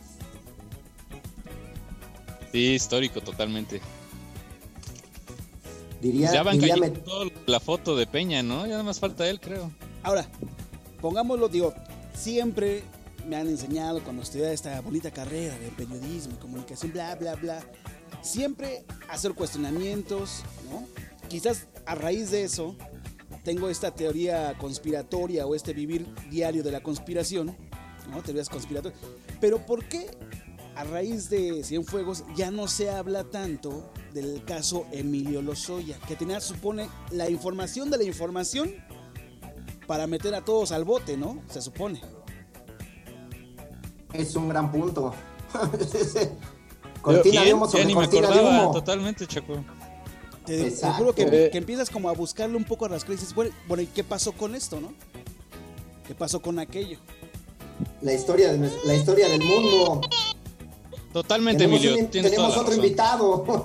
Sí, histórico, totalmente. Diría, Ya van diría cayendo toda la foto de Peña, ¿no? Ya nada más falta él, creo. Ahora, pongámoslo, siempre me han enseñado cuando estudiaba esta bonita carrera de periodismo y comunicación, bla, bla, bla, siempre hacer cuestionamientos, ¿no? Quizás a raíz de eso tengo esta teoría conspiratoria o este vivir diario de la conspiración, ¿no? Teorías conspiratorias. Pero ¿por qué a raíz de Cienfuegos ya no se habla tanto del caso Emilio Lozoya, que tenía, supone, la información de la información para meter a todos al bote, ¿no? Se supone. Es un gran punto. Cortina de humo sobre ya ni me cortina de acordaba humo. totalmente, Chaco. Te juro que empiezas como a buscarle un poco a las crisis. Bueno, ¿y qué pasó con esto, no? ¿Qué pasó con aquello? La historia del mundo. Totalmente, Emilio. Tenemos otro invitado.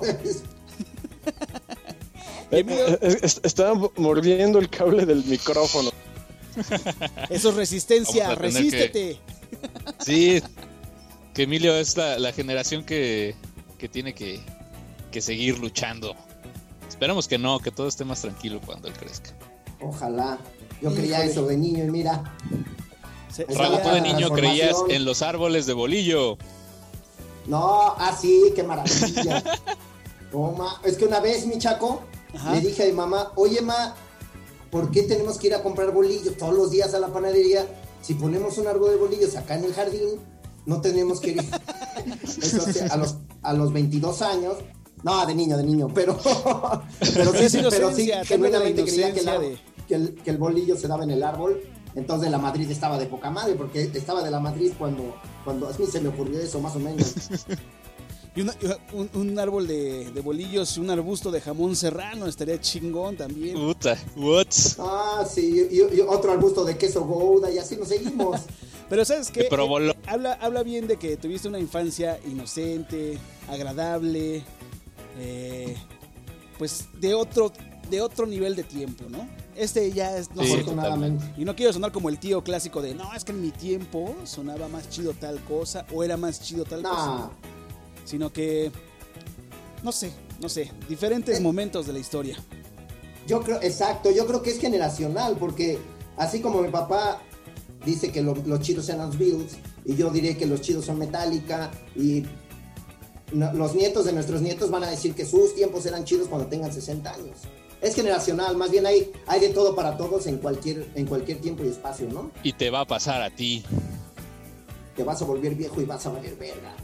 Estaba mordiendo el cable del micrófono. Eso es resistencia, Vamos a tener resístete. Sí, que Emilio es la generación que tiene que seguir luchando. Esperamos que no, que todo esté más tranquilo cuando él crezca. Ojalá. Yo creía eso de niño y mira. Raúl, tú de niño creías en los árboles de bolillo. No, sí, qué maravilla. Es que una vez, mi Chaco, le dije a mi mamá, oye, ma, ¿por qué tenemos que ir a comprar bolillos todos los días a la panadería? Si ponemos un árbol de bolillos acá en el jardín, no tenemos que ir. Eso a los 22 años. No, de niño, pero sí, genuinamente creía que el bolillo se daba en el árbol. Entonces la Madrid estaba de poca madre, porque estaba de la Madrid cuando a mí se me ocurrió eso, más o menos. Y un árbol de bolillos, un arbusto de jamón serrano, estaría chingón también. Puta, what? Sí, y otro arbusto de queso Gouda, y así nos seguimos. Pero ¿sabes qué? Probolo. Habla bien de que tuviste una infancia inocente, agradable, pues de otro nivel de tiempo, ¿no? Ya es... No, sí, afortunadamente. Y no quiero sonar como el tío clásico de, no, es que en mi tiempo sonaba más chido tal cosa, o era más chido tal cosa. Sino que, no sé, diferentes momentos de la historia. Yo creo que es generacional, porque así como mi papá dice que los chidos eran los Beatles, y yo diré que los chidos son Metallica, y los nietos de nuestros nietos van a decir que sus tiempos eran chidos cuando tengan 60 años. Es generacional, más bien hay de todo para todos en cualquier tiempo y espacio, ¿no? Y te va a pasar a ti. Te vas a volver viejo y vas a valer verga.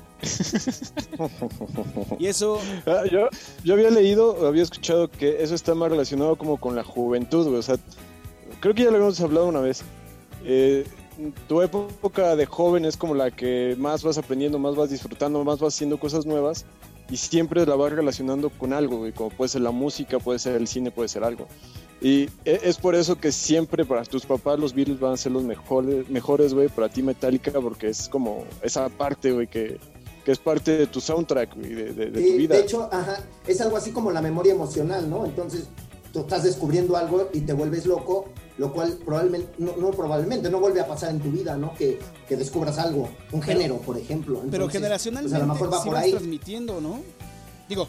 Y eso... Yo había escuchado que eso está más relacionado como con la juventud, güey. O sea, creo que ya lo habíamos hablado una vez. Tu época de joven es como la que más vas aprendiendo, más vas disfrutando, más vas haciendo cosas nuevas, y siempre la vas relacionando con algo, güey, como puede ser la música, puede ser el cine, puede ser algo. Y es por eso que siempre para tus papás los Beatles van a ser los mejores, güey, para ti Metallica, porque es como esa parte, güey, que es parte de tu soundtrack, güey, de tu vida. De hecho, es algo así como la memoria emocional, ¿no? Entonces, tú estás descubriendo algo y te vuelves loco, lo cual probablemente no vuelve a pasar en tu vida, ¿no? Que descubras algo, un género, por ejemplo. Entonces, pero generacionalmente pues a lo mejor va sí por vas ahí. transmitiendo, ¿no? Digo,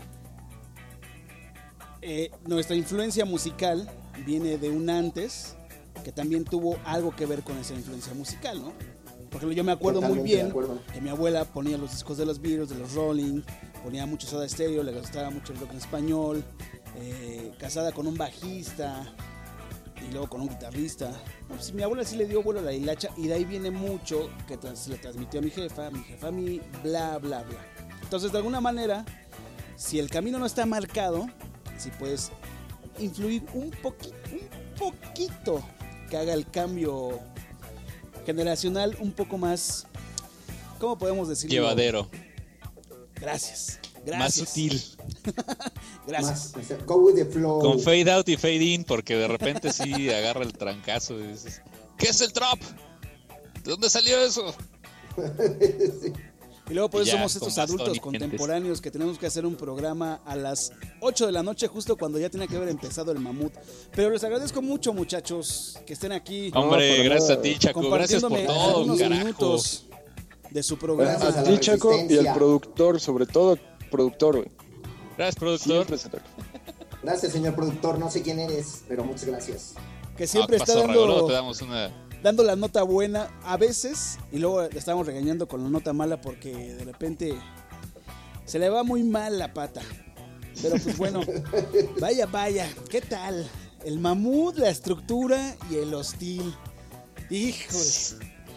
nuestra influencia musical viene de un antes que también tuvo algo que ver con esa influencia musical, ¿no? Por ejemplo, yo me acuerdo muy bien que mi abuela ponía los discos de los Beatles, de los Rolling, ponía mucho Soda Stereo, le gustaba mucho el rock en español, casada con un bajista y luego con un guitarrista. No, pues mi abuela sí le dio vuelo a la hilacha, y de ahí viene mucho que se le transmitió a mi jefa a mí, bla, bla, bla. Entonces, de alguna manera, si el camino no está marcado, si puedes influir un poquito, que haga el cambio generacional un poco más, ¿cómo podemos decirlo? Llevadero. Gracias. Más sutil. Gracias. Go with the flow. Con fade out y fade in, porque de repente sí agarra el trancazo y dices, ¿qué es el trap? ¿De dónde salió eso? Sí. Y luego por eso Ya, somos estos con bastón adultos y contemporáneos que tenemos que hacer un programa a las 8 de la noche, justo cuando ya tenía que haber empezado el mamut. Pero les agradezco mucho, muchos, que estén aquí. Hombre, gracias a ti, Chaco. Gracias por compartiéndome todo, algunos carajo. minutos de su programa. Gracias A ti, Chaco, y el productor, sobre todo productor, güey. Gracias, productor. Gracias, señor productor. No sé quién eres, pero muchas gracias. Que siempre está Luego te damos una... dando la nota buena a veces, y luego le estamos regañando con la nota mala porque de repente se le va muy mal la pata. Pero pues bueno, vaya, ¿qué tal? El mamut, la estructura y el hostil. Híjole.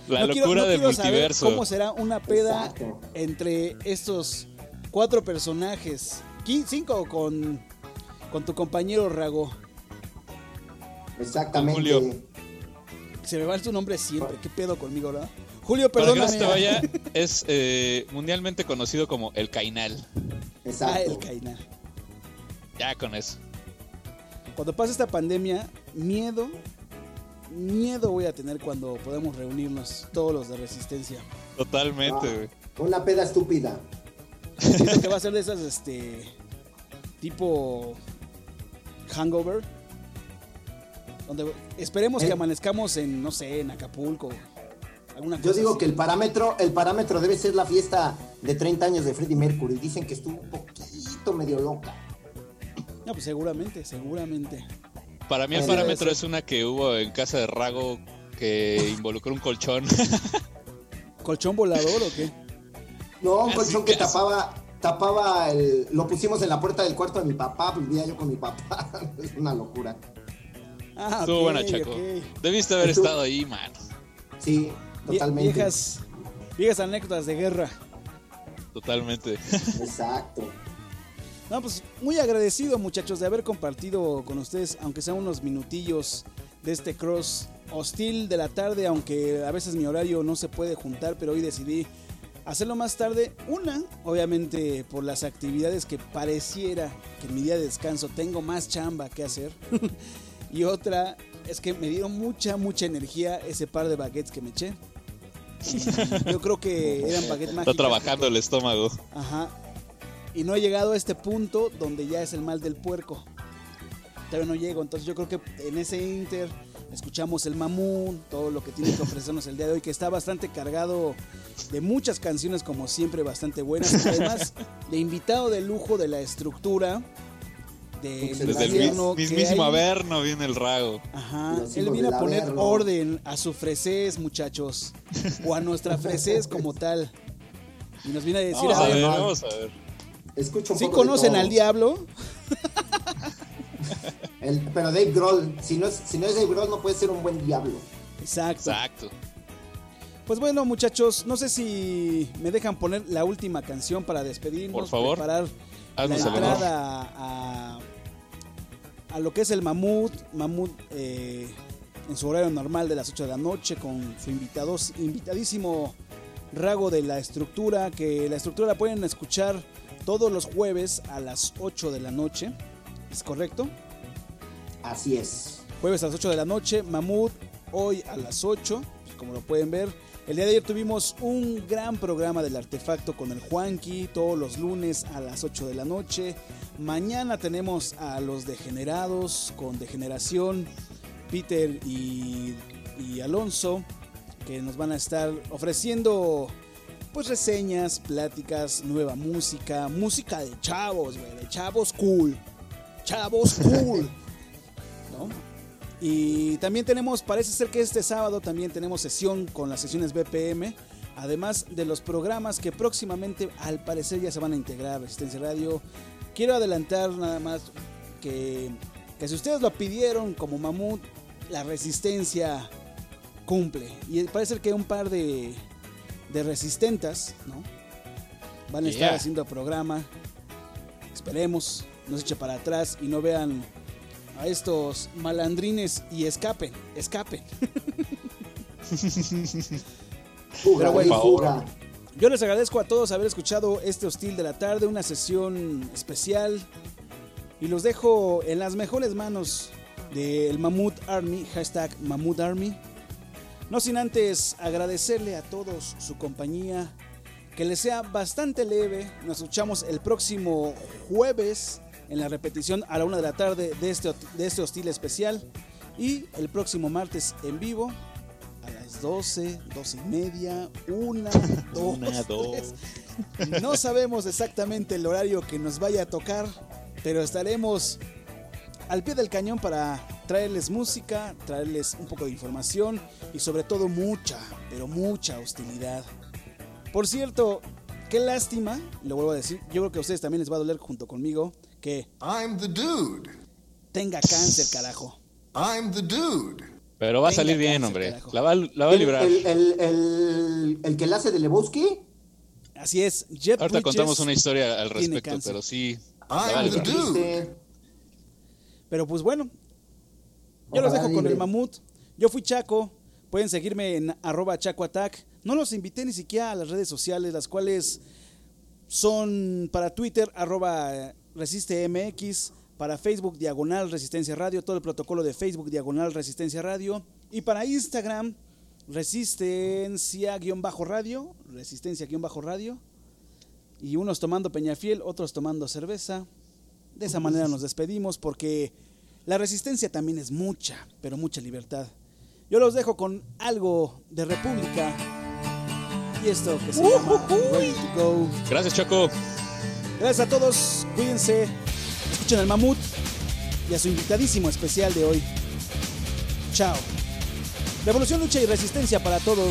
La locura del quiero saber multiverso. ¿Cómo será una peda Exacto. entre estos 4 personajes? 5 con tu compañero Rago. Exactamente. Julio. Se me va su nombre siempre. ¿Qué pedo conmigo, verdad? Julio, Para que no perdóname. se te vaya, es mundialmente conocido como el Cainal. Exacto. El Cainal. Ya con eso. Cuando pase esta pandemia, miedo voy a tener cuando podamos reunirnos todos los de Resistencia. Totalmente, güey. Una peda estúpida. Siento que va a ser de esas, tipo hangover, donde esperemos que amanezcamos en, no sé, en Acapulco, alguna cosa Yo digo así. que el parámetro debe ser la fiesta de 30 años de Freddie Mercury. Dicen que estuvo un poquito medio loca. No, pues seguramente. Para mí el Así parámetro debe es una que hubo en casa de Rago que involucró un colchón. ¿Colchón volador o qué? No, un Casi, colchón que casi. tapaba el... Lo pusimos en la puerta del cuarto de mi papá, pues vivía yo con mi papá. Es una locura. Ah, Estuvo ok, buena, Chaco. ok. Debiste haber Estuvo- estado ahí, man. Sí, totalmente. Viejas anécdotas de guerra. Totalmente. Exacto. No, pues muy agradecido, muchachos, de haber compartido con ustedes, aunque sean unos minutillos de este cross hostil de la tarde, aunque a veces mi horario no se puede juntar, pero hoy decidí hacerlo más tarde. Una, obviamente, por las actividades que pareciera que en mi día de descanso tengo más chamba que hacer. Y otra, es que me dieron mucha energía ese par de baguettes que me eché. Y yo creo que eran baguettes mágicas. Está trabajando el estómago. Ajá. Y no he llegado a este punto donde ya es el mal del puerco. Todavía no llego. Entonces yo creo que en ese inter escuchamos el Mamún, todo lo que tiene que ofrecernos el día de hoy, que está bastante cargado de muchas canciones, como siempre, bastante buenas. Y además, de invitado de lujo de la estructura del Desde el gobierno que mismísimo hay. Averno viene el Rago. Ajá, Los él hijos viene a del poner Averno. orden a su fresés, muchachos, o a nuestra fresés como tal. Y nos viene a decir, Vamos a a ver, ver, vamos a ver. Escucho un ¿sí poco de conocen todo. al diablo? Pero Dave Grohl, si no es Dave Grohl, no puede ser un buen diablo. Exacto. Exacto. Pues bueno, muchachos, no sé si me dejan poner la última canción para despedirnos. Por favor, preparar la haznos el honor. entrada a lo que es el Mamut en su horario normal de las 8 de la noche con su invitadísimo Rago de la Estructura, que la Estructura la pueden escuchar todos los jueves a las 8 de la noche. ¿Es correcto? Así es. Jueves a las 8 de la noche, Mamut hoy a las 8, como lo pueden ver. El día de ayer tuvimos un gran programa del Artefacto con el Juanqui, todos los lunes a las 8 de la noche. Mañana tenemos a los Degenerados con Degeneración, Peter y Alonso, que nos van a estar ofreciendo pues reseñas, pláticas, nueva música de chavos, güey, de chavos cool. Chavos cool. ¿No? Y también tenemos, parece ser que este sábado también tenemos sesión con las sesiones BPM, además de los programas que próximamente al parecer ya se van a integrar a Resistencia Radio. Quiero adelantar nada más que si ustedes lo pidieron como Mamut, la Resistencia cumple. Y parece ser que un par de resistentas, ¿no? Van a estar haciendo programa. Esperemos, no se eche para atrás y no vean a estos malandrines y escapen. Fuga, Pero bueno, y fuga. Yo les agradezco a todos haber escuchado este Hostil de la Tarde, una sesión especial. Y los dejo en las mejores manos del Mamut Army, hashtag Mamut Army. No sin antes agradecerle a todos su compañía, que les sea bastante leve. Nos escuchamos el próximo jueves en la repetición a la 1 de la tarde de este Hostil especial. Y el próximo martes en vivo a las 12, 12 y media, 1, 2, 3. No sabemos exactamente el horario que nos vaya a tocar, pero estaremos al pie del cañón para traerles música, traerles un poco de información y sobre todo mucha, pero mucha hostilidad. Por cierto, qué lástima, lo vuelvo a decir, yo creo que a ustedes también les va a doler junto conmigo, que I'm the dude. tenga cáncer, carajo. I'm the dude. Pero va a Venga, salir bien, cáncer, hombre. carajo. La va a librar. El que la hace de Lebowski. Así es, Jeff Ahorita Bridges contamos una historia al tiene respecto, cáncer. pero sí. la va a I'm the librar. dude. Pero pues bueno, yo los dejo con el mamut. Yo fui Chaco. Pueden seguirme en @ChacoAttack. No los invité ni siquiera a las redes sociales, las cuales son para Twitter @ResisteMX, para Facebook /Resistencia Radio, todo el protocolo de Facebook /Resistencia Radio, y para Instagram Resistencia-Radio, Resistencia-Radio, y unos tomando Peñafiel, otros tomando cerveza. De esa manera nos despedimos, porque la resistencia también es mucha, pero mucha libertad. Yo los dejo con algo de República y esto que se llama Ready to Go. Gracias, Chaco. Gracias a todos, cuídense, escuchen al mamut y a su invitadísimo especial de hoy. Chao. Revolución, lucha y resistencia para todos.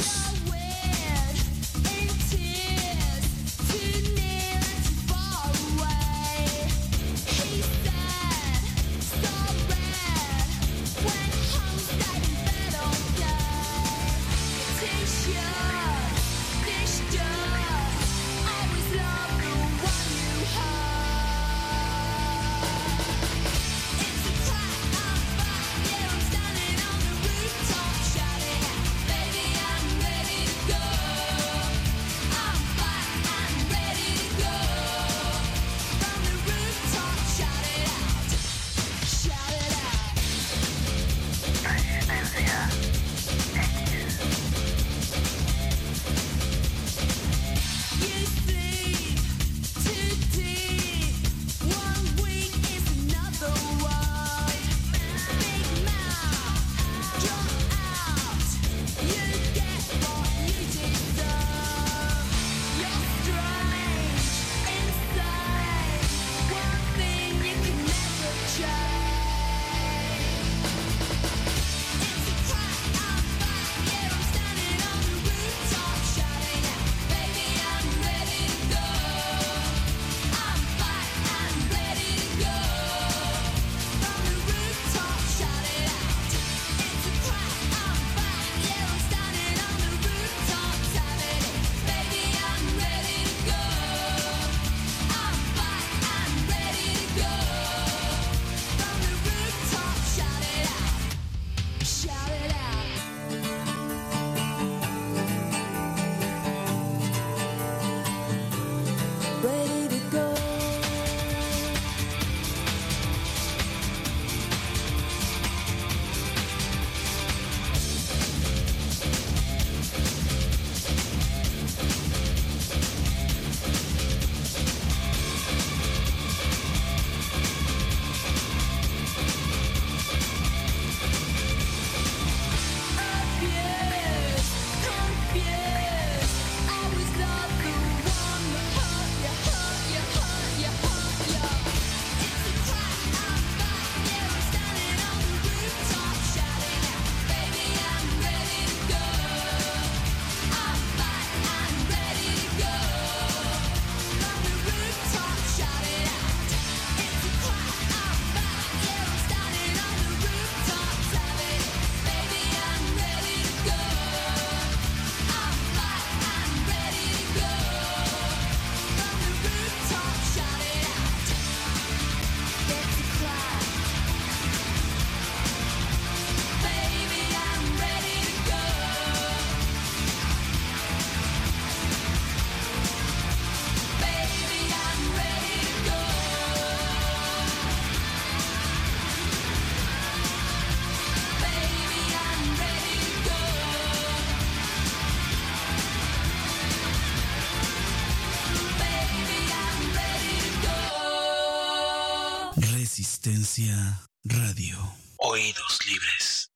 Resistencia Radio. Oídos libres.